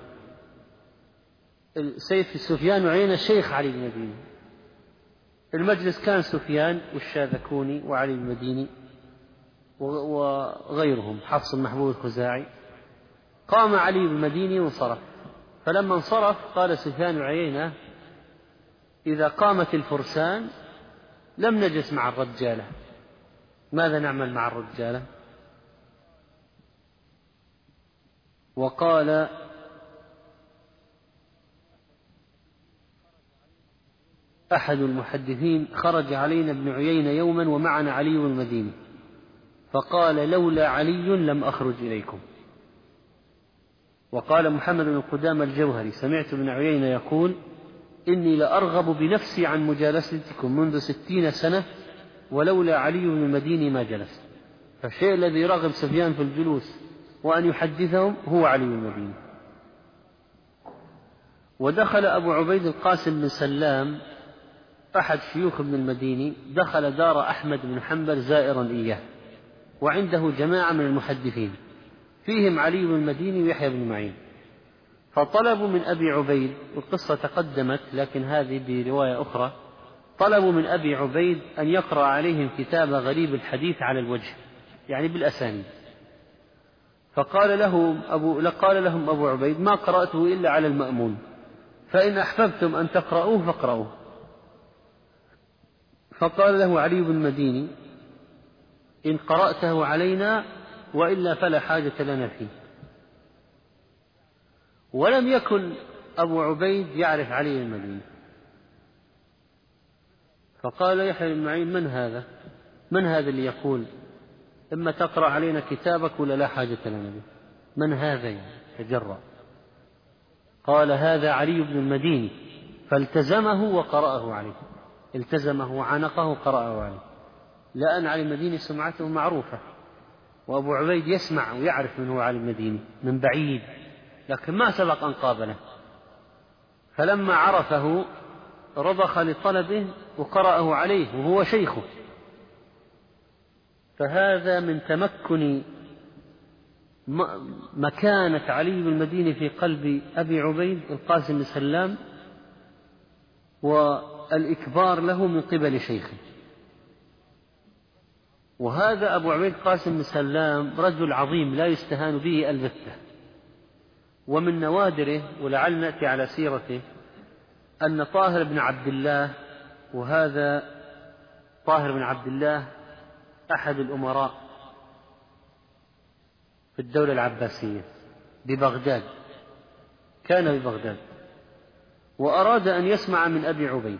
A: سفيان عيينة شيخ علي بن المديني، المجلس كان سفيان والشاذكوني وعلي بن المديني وغيرهم، حفص المحبوب الخزاعي. قام علي بن المديني وانصرف، فلما انصرف قال سفيان عيينة: إذا قامت الفرسان لم نجلس مع الرجالة، ماذا نعمل مع الرجالة؟ وقال أحد المحدثين: خرج علينا ابن عيينة يوما ومعنا علي بن المديني، فقال: لولا علي لم أخرج إليكم. وقال محمد بن قدامة الجوهري: سمعت ابن عيينة يقول: إني لأرغب بنفسي عن مجالستكم منذ 60 سنة، ولولا علي بن المديني ما جلست. فالشيء الذي رغب سفيان في الجلوس وأن يحدثهم هو علي بن المديني. ودخل أبو عبيد القاسم بن سلام أحد شيوخ ابن المديني، دخل دار أحمد بن حنبل زائرا إياه، وعنده جماعة من المحدثين فيهم علي بن المديني ويحيى بن معين، فطلبوا من أبي عبيد، والقصة تقدمت لكن هذه برواية أخرى، طلبوا من أبي عبيد أن يقرأ عليهم كتاب غريب الحديث على الوجه، يعني بالأسانيد. فقال لهم أبو عبيد: ما قرأته إلا على المأمون، فإن أحببتم أن تقرأوه فاقرأوه. فقال له علي بن المديني: إن قرأته علينا وإلا فلا حاجة لنا فيه. ولم يكن أبو عبيد يعرف علي بن المديني، فقال يحيى بن معين: من هذا اللي يقول إما تقرأ علينا كتابك ولا لا حاجة لنا به؟ من هذا يتجرأ؟ قال: هذا علي بن المديني. فالتزمه وقرأه عليه، التزمه وعانقه وقرأه عليه، لأن علي المديني سمعته معروفة، وأبو عبيد يسمع ويعرف من هو علي المديني من بعيد، لكن ما سبق أن قابله. فلما عرفه رضخ لطلبه وقرأه عليه وهو شيخه. فهذا من تمكن مكانة علي بن المديني في قلب أبي عبيد القاسم بن سلام، والإكبار له من قبل شيخه. وهذا أبو عبيد قاسم بن سلام رجل عظيم لا يستهان به البتة، ومن نوادره، ولعل نأتي على سيرته، أن طاهر بن عبد الله، وهذا طاهر بن عبد الله أحد الأمراء في الدولة العباسية ببغداد، كان ببغداد، وأراد أن يسمع من أبي عبيد.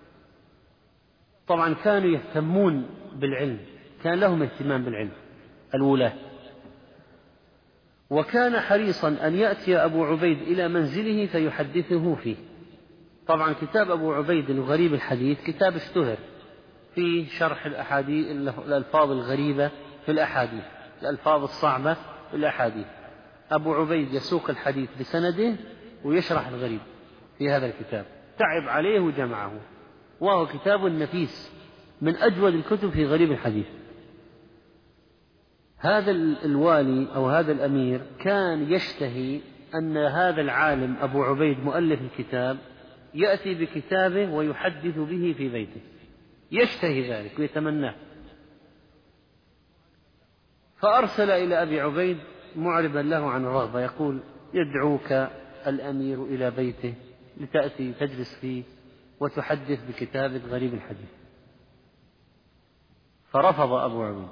A: طبعا كانوا يهتمون بالعلم، كان لهم اهتمام بالعلم الولاة، وكان حريصا أن يأتي أبو عبيد إلى منزله فيحدثه فيه. طبعا كتاب أبو عبيد الغريب الحديث كتاب اشتهر في شرح الألفاظ الغريبة في الأحاديث، الألفاظ الصعبة في الأحاديث. أبو عبيد يسوق الحديث بسنده ويشرح الغريب في هذا الكتاب، تعب عليه وجمعه، وهو كتاب نفيس من أجود الكتب في غريب الحديث. هذا الوالي أو هذا الأمير كان يشتهي أن هذا العالم أبو عبيد مؤلف الكتاب يأتي بكتابه ويحدث به في بيته، يشتهي ذلك ويتمناه. فأرسل إلى أبي عبيد معربا له عن الرغبة، يقول: يدعوك الأمير إلى بيته لتأتي تجلس فيه وتحدث بكتابك غريب الحديث. فرفض أبو عبيد،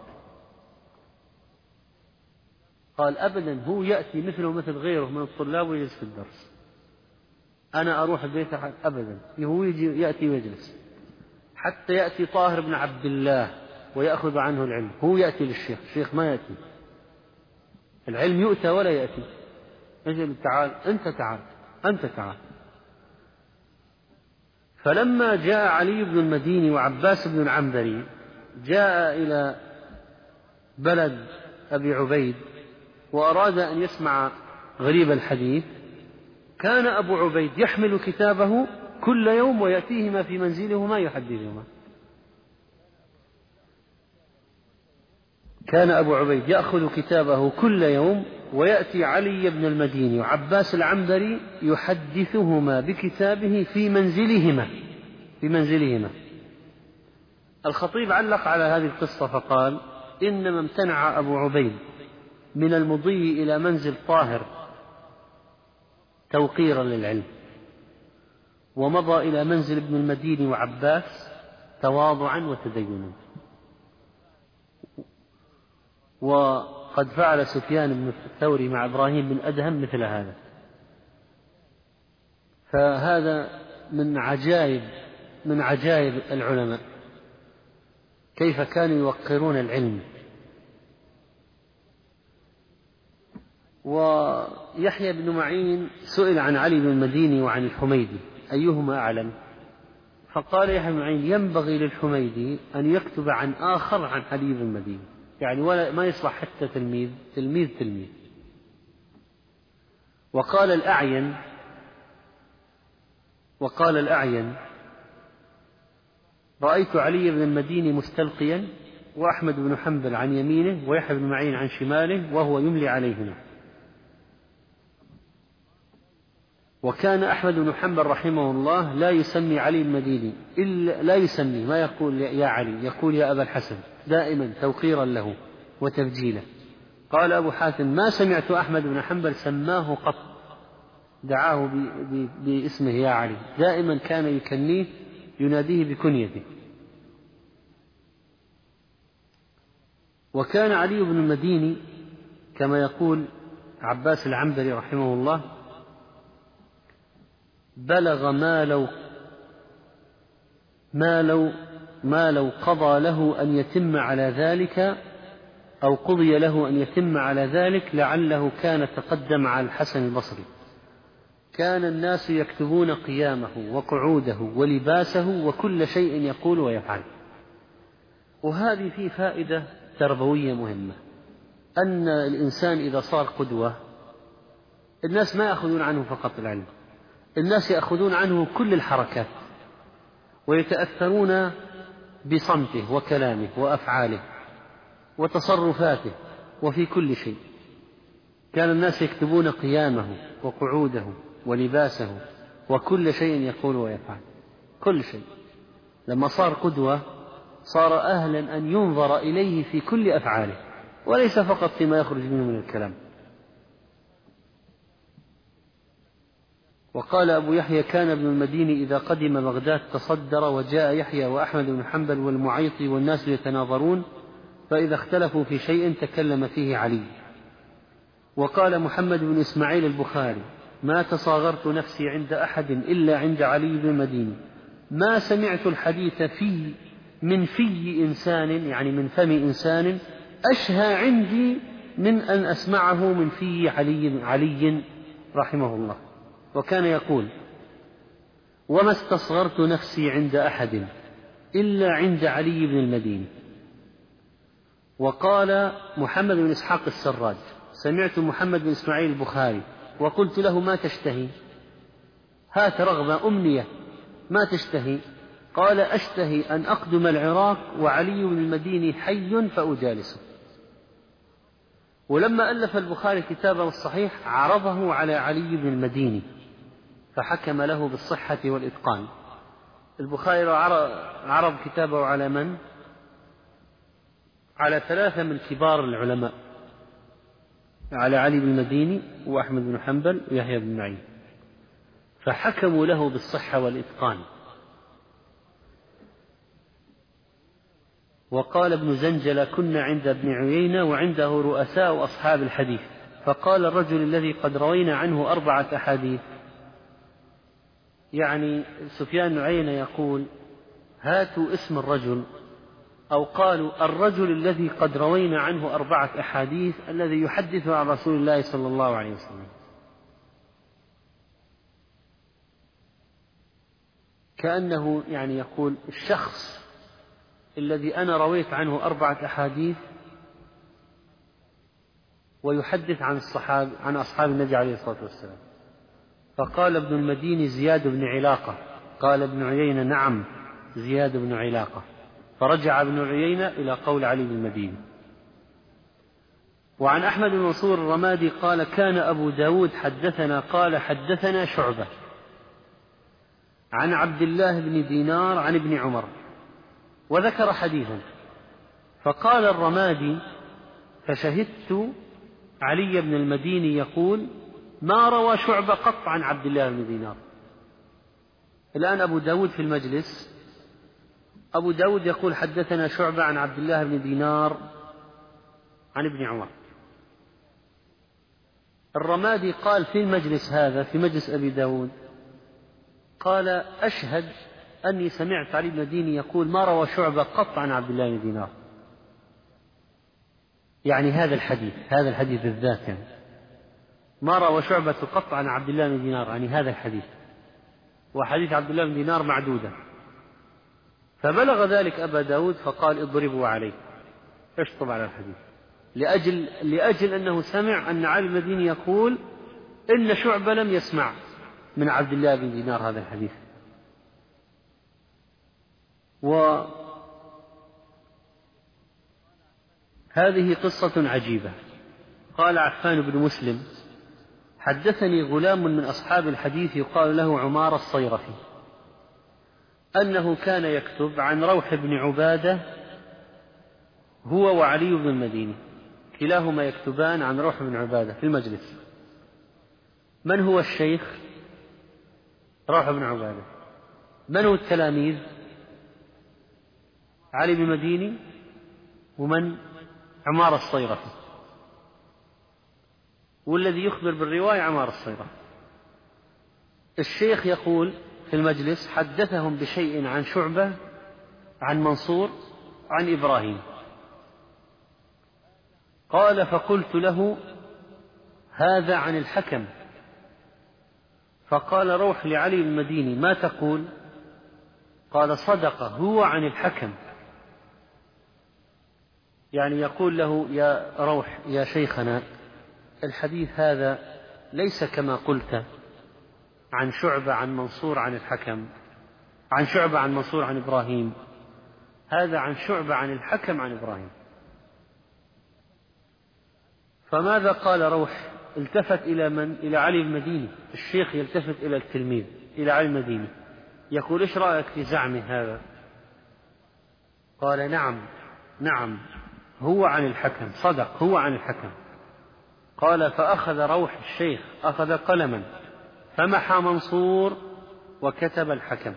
A: قال: أبدا، هو يأتي مثله مثل غيره من الطلاب ويجلس في الدرس، أنا أروح البيت أبدا، هو يأتي ويجلس حتى يأتي طاهر بن عبد الله ويأخذ عنه العلم، هو يأتي للشيخ، الشيخ ما يأتي، العلم يؤتى ولا يأتي. أجل تعال أنت تعال. فلما جاء علي بن المديني وعباس بن العنبري جاء إلى بلد أبي عبيد وأراد أن يسمع غريب الحديث، كان أبو عبيد يحمل كتابه كل يوم ويأتيهما في منزلهما يحدثهما. كان أبو عبيد يأخذ كتابه كل يوم ويأتي علي بن المديني وعباس العنبري يحدثهما بكتابه في منزلهما. الخطيب علق على هذه القصة فقال: إنما امتنع أبو عبيد من المضي إلى منزل طاهر توقيرا للعلم، ومضى إلى منزل ابن المديني وعباس تواضعا وتدينا. وقد فعل سفيان بن الثوري مع إبراهيم بن أدهم مثل هذا. فهذا من عجائب العلماء، كيف كانوا يوقرون العلم. ويحيى بن معين سئل عن علي بن المديني وعن الحميدي أيهما أعلم، فقال يحيى بن معين: ينبغي للحميدي أن يكتب عن آخر عن علي بن المديني، يعني ولا ما يصلح حتى تلميذ. وقال الأعين: رأيت علي بن المديني مستلقيا وأحمد بن حنبل عن يمينه ويحيى بن معين عن شماله وهو يملي عليهما. وكان أحمد بن حنبل رحمه الله لا يسمي علي المديني إلا لا يسمي، ما يقول يا علي، يقول يا أبا الحسن دائما توقيرا له وتبجيلا. قال أبو حاتم ما سمعت أحمد بن حنبل سماه قط، دعاه باسمه يا علي، دائما كان يكنيه يناديه بكنيته. وكان علي بن المديني كما يقول عباس العنبري رحمه الله بلغ ما لو قضى له أن يتم على ذلك أو قضي له أن يتم على ذلك لعله كان تقدم على الحسن البصري. كان الناس يكتبون قيامه وقعوده ولباسه وكل شيء يقول ويفعل. وهذه فيه فائدة تربوية مهمة، أن الإنسان إذا صار قدوة الناس ما يأخذون عنه فقط العلم، الناس يأخذون عنه كل الحركات ويتأثرون بصمته وكلامه وأفعاله وتصرفاته وفي كل شيء. كان الناس يكتبون قيامه وقعوده ولباسه وكل شيء يقول ويفعل، كل شيء. لما صار قدوة صار أهلا أن ينظر إليه في كل أفعاله وليس فقط فيما يخرج منه من الكلام. وقال أبو يحيى كان ابن المديني إذا قدم بغداد تصدر، وجاء يحيى وأحمد بن حنبل والمعيطي والناس يتناظرون، فإذا اختلفوا في شيء تكلم فيه علي. وقال محمد بن إسماعيل البخاري ما تصاغرت نفسي عند أحد إلا عند علي بن المديني، ما سمعت الحديث من في إنسان يعني من فم إنسان أشهى عندي من أن أسمعه من في علي رحمه الله. وكان يقول وما استصغرت نفسي عند أحد إلا عند علي بن المديني. وقال محمد بن إسحاق السراج سمعت محمد بن إسماعيل البخاري وقلت له ما تشتهي؟ هات رغبة أمنية، ما تشتهي؟ قال أشتهي أن أقدم العراق وعلي بن المديني حي فأجالسه. ولما ألف البخاري كتابه الصحيح عرضه على علي بن المديني فحكم له بالصحة والإتقان. البخاري عرض كتابه على من؟ على 3 من كبار العلماء، على علي بن المديني وأحمد بن حنبل ويحيى بن معين، فحكموا له بالصحة والإتقان. وقال ابن زنجل كنا عند ابن عيينة وعنده رؤساء أصحاب الحديث، فقال الرجل الذي قد روينا عنه 4 أحاديث، يعني سفيان بن عيينة يقول هاتوا اسم الرجل، أو قالوا الرجل الذي قد روينا عنه 4 أحاديث الذي يحدث عن رسول الله صلى الله عليه وسلم. كأنه يعني يقول الشخص الذي أنا رويت عنه 4 أحاديث ويحدث عن أصحاب النبي عليه الصلاة والسلام. فقال ابن المديني زياد بن علاقة، قال ابن عيينة نعم زياد بن علاقة، فرجع ابن عيينة إلى قول علي بن المديني. وعن أحمد بن منصور الرمادي قال كان أبو داود حدثنا قال حدثنا شعبة عن عبد الله بن دينار عن ابن عمر، وذكر حديثا. فقال الرمادي فشهدت علي بن المديني يقول ما روى شعبة قط عن عبد الله بن دينار. الآن أبو داود في المجلس، أبو داود يقول حدثنا شعبة عن عبد الله بن دينار عن ابن عمر. الرمادي قال في المجلس هذا، في مجلس أبي داود، قال أشهد أني سمعت علي بن المديني يقول ما روى شعبة قط عن عبد الله بن دينار، يعني هذا الحديث بالذات، يعني ما روى شعبة قط عن عبد الله بن دينار، يعني هذا الحديث، وحديث عبد الله بن دينار معدودة. فبلغ ذلك أبا داود فقال اضربوا عليه، اشطب على الحديث، لأجل أنه سمع أن علي بن المديني يقول إن شعبة لم يسمع من عبد الله بن دينار هذا الحديث. هذه قصة عجيبة. قال عفان بن مسلم: حدثني غلام من أصحاب الحديث يقال له عمار الصيرفي أنه كان يكتب عن روح بن عبادة هو وعلي بن المديني، كلاهما يكتبان عن روح بن عبادة في المجلس. من هو الشيخ؟ روح بن عبادة. من هو التلاميذ؟ علي بن المديني ومن؟ عمار الصيرفي. والذي يخبر بالرواية عمار الصيرفي. الشيخ يقول في المجلس: حدثهم بشيء عن شعبة عن منصور عن إبراهيم. قال: فقلت له: هذا عن الحكم. فقال روح لعلي المديني: ما تقول؟ قال: صدق، هو عن الحكم. يعني يقول له: يا روح يا شيخنا، الحديث هذا ليس كما قلت عن شعبة عن منصور عن الحكم، عن شعبة عن منصور عن إبراهيم، هذا عن شعبة عن الحكم عن إبراهيم. فماذا قال روح؟ التفت إلى من؟ إلى علي المديني. الشيخ يلتفت إلى التلميذ إلى علي المديني يقول: إيش رأيك في زعمي هذا؟ قال: نعم هو عن الحكم، صدق، هو عن الحكم. قال: فأخذ روح الشيخ أخذ قلما فمحى منصور وكتب الحكم.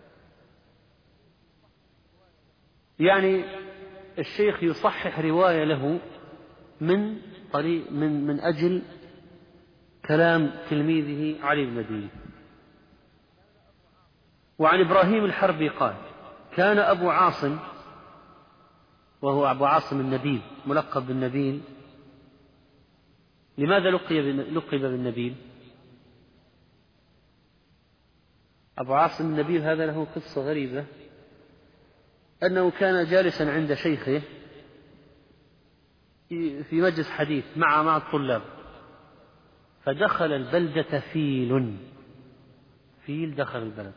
A: يعني الشيخ يصحح رواية له من طريق من أجل كلام تلميذه علي المديني. وعن إبراهيم الحربي قال: كان أبو عاصم، وهو أبو عاصم النبيل ملقب بالنبيل. لماذا لقب بالنبيل؟ أبو عاصم النبيل هذا له قصة غريبة، أنه كان جالسا عند شيخه في مجلس حديث مع الطلاب، فدخل البلدة فيل دخل البلد.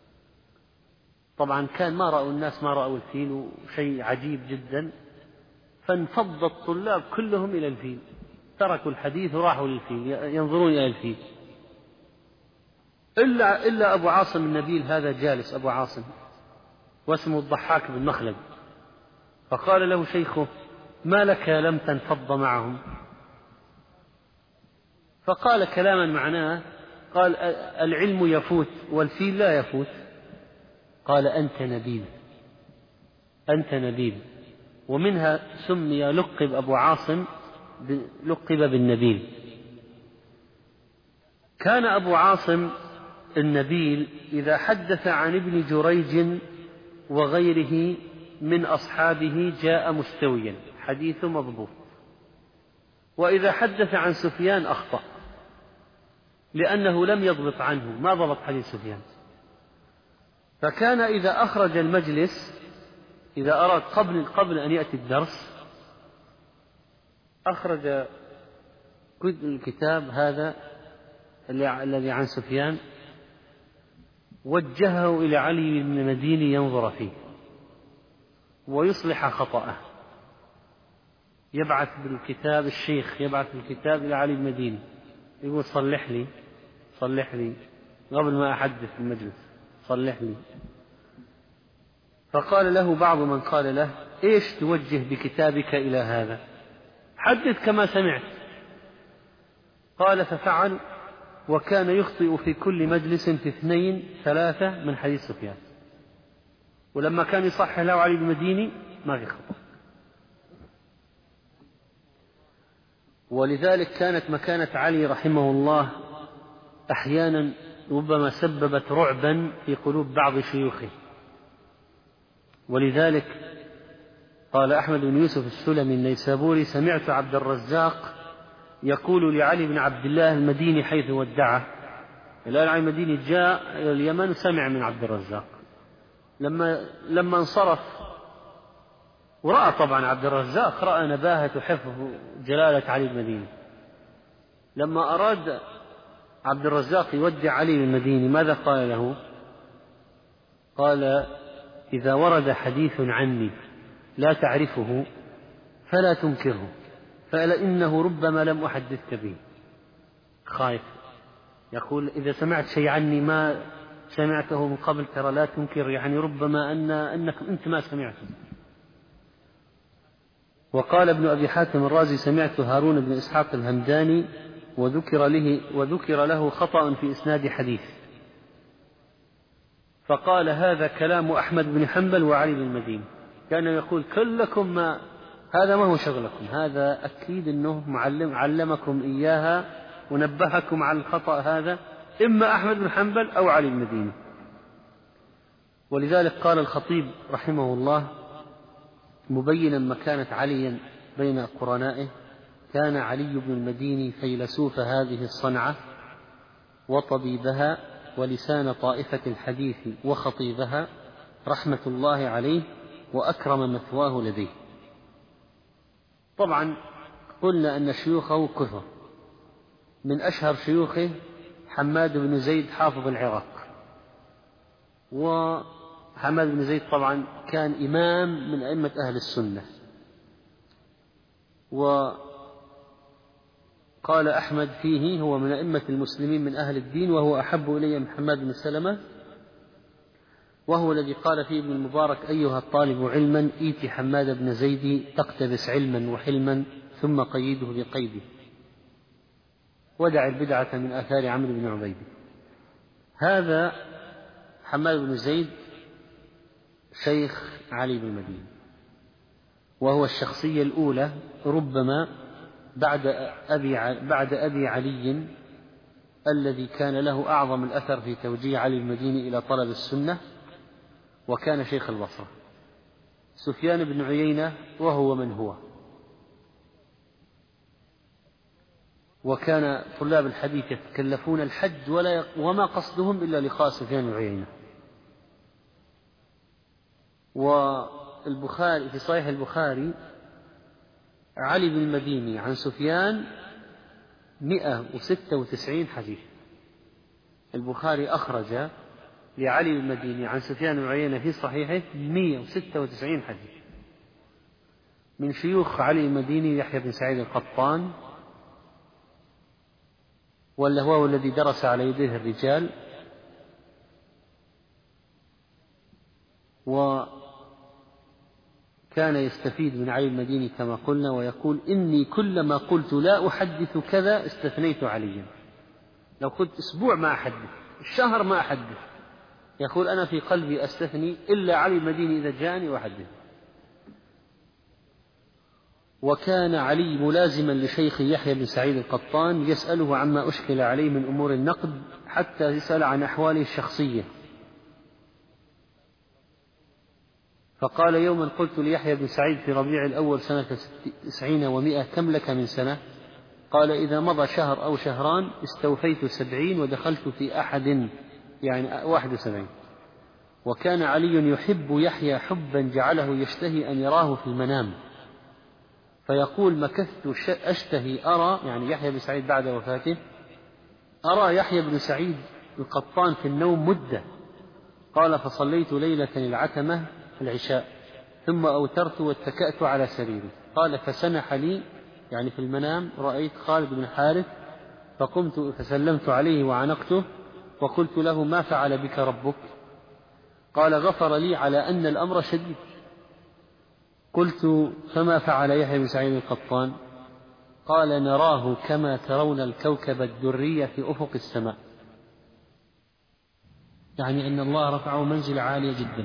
A: طبعا كان الناس ما رأوا الفيل، وشيء عجيب جدا، فانفض الطلاب كلهم إلى الفيل، تركوا الحديث وراحوا للفيل ينظرون إلى الفيل، إلا أبو عاصم النبيل هذا جالس، أبو عاصم واسمه الضحاك بن مخلد. فقال له شيخه: ما لك لم تنفض معهم؟ فقال كلاما معناه، قال: العلم يفوت والفيل لا يفوت. قال: أنت نبيل. ومنها سمي لقب أبو عاصم لقب بالنبيل. كان أبو عاصم النبيل إذا حدث عن ابن جريج وغيره من أصحابه جاء مستويا، حديث مضبوط. وإذا حدث عن سفيان أخطأ، لأنه لم يضبط عنه، ما ضبط حديث سفيان. فكان إذا أخرج المجلس، إذا أراد قبل أن يأتي الدرس، أخرج الكتاب هذا الذي عن سفيان، وجهه إلى علي بن المديني ينظر فيه ويصلح خطأه. يبعث بالكتاب، الشيخ يبعث بالكتاب إلى علي بن المديني يقول: صلح لي قبل ما أحدث في المجلس، صلح لي. فقال له بعض من قال له: إيش توجه بكتابك إلى هذا؟ حدث كما سمعت. قال: ففعل، وكان يخطئ في كل مجلس في 2 3 من حديث سفيان، ولما كان يصحح له علي بن المديني ما في خطأ. ولذلك كانت مكانة علي رحمه الله أحيانا ربما سببت رعبا في قلوب بعض شيوخه. ولذلك قال أحمد بن يوسف السلمي النيسابوري: سمعت عبد الرزاق يقول لعلي بن عبد الله المديني حيث ودعه. الآن علي المديني جاء إلى اليمن وسمع من عبد الرزاق، لما انصرف ورأى طبعا عبد الرزاق رأى نباهة حفظ جلالة علي المديني. لما أراد عبد الرزاق يودع علي المديني ماذا قال له؟ قال: إذا ورد حديث عني لا تعرفه فلا تنكره فإنه ربما لم أحدثك به. خايف يقول إذا سمعت شيء عني ما سمعته من قبل ترى لا تنكر، يعني ربما أنك أنت ما سمعته. وقال ابن أبي حاتم الرازي سمعت هارون بن إسحاق الهمداني وذكر له خطأ في إسناد حديث، فقال هذا كلام أحمد بن حنبل وعلي بن المديني. كان يقول كلكم هذا ما هو شغلكم، هذا أكيد أنه علمكم إياها ونبهكم على الخطأ هذا إما أحمد بن حنبل أو علي بن المديني. ولذلك قال الخطيب رحمه الله مبينا مكانة علي بين قرنائه: كان علي بن المديني فيلسوف هذه الصنعة وطبيبها ولسان طائفة الحديث وخطيبها رحمة الله عليه وأكرم مثواه لديه. طبعا قلنا أن شيوخه كثر، من أشهر شيوخه حماد بن زيد حافظ العراق. وحماد بن زيد طبعا كان إمام من أئمة أهل السنة. وقال أحمد فيه هو من أئمة المسلمين من أهل الدين، وهو أحب إلي من حماد بن سلمة، وهو الذي قال فيه ابن المبارك: أيها الطالب علما إيت حماد بن زيد تقتبس علما وحلما ثم قيده بقيده ودع البدعة من آثار عمرو بن عبيد. هذا حماد بن زيد شيخ علي بن المديني، وهو الشخصية الأولى ربما بعد أبي علي الذي كان له أعظم الأثر في توجيه علي بن المديني إلى طلب السنة، وكان شيخ البصرة. سفيان بن عيينة وهو من هو، وكان طلاب الحديث يتكلفون الحج وما قصدهم إلا لقاء سفيان بن عيينة. والبخاري في صحيح البخاري علي بن المديني عن سفيان 196 حديث. البخاري أخرج لعلي بن المديني عن سفيان بن عيينة في صحيحه 196 حديث. من شيوخ علي بن المديني يحيى بن سعيد القطان، وهو الذي درس على يديه الرجال، وكان يستفيد من علي المديني كما قلنا، ويقول: إني كلما قلت لا أحدث كذا استثنيت عليا. لو قلت أسبوع ما أحدث، الشهر ما أحدث، يقول أنا في قلبي أستثني إلا علي المديني إذا جاءني أحدث. وكان علي ملازما لشيخ يحيى بن سعيد القطان يسأله عما أشكل عليه من أمور النقد، حتى يسأل عن أحواله الشخصية. فقال يوما: قلت ليحيى بن سعيد في ربيع الأول سنة 90 و100: كم لك من سنة؟ قال: إذا مضى شهر أو شهران استوفيت 70 ودخلت في أحد، يعني 71. وكان علي يحب يحيى حبا جعله يشتهي أن يراه في المنام، فيقول: مكثت أشتهي أرى، يعني يحيى بن سعيد بعد وفاته، أرى يحيى بن سعيد القطان في النوم مدة. قال: فصليت ليلة العتمة العشاء ثم أوترت واتكأت على سريري. قال: فسنح لي، يعني في المنام رأيت خالد بن حارث، فقمت فسلمت عليه وعنقته وقلت له: ما فعل بك ربك؟ قال: غفر لي على أن الأمر شديد. قلت: فما فعل يحيى بن سعيد القطان؟ قال: نراه كما ترون الكوكب الدري في أفق السماء، يعني أن الله رفعه منزلة عالية جدا.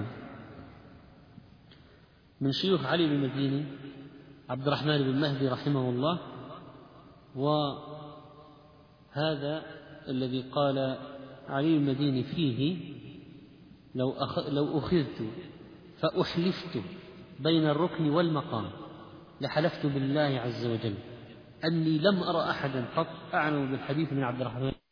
A: من شيوخ علي بن المديني عبد الرحمن بن مهدي رحمه الله، وهذا الذي قال علي بن المديني فيه: لو أخذت فأحلفت بين الركن والمقام لحلفت بالله عز وجل أني لم أرى أحدا قط أعلم بالحديث من عبد الرحمن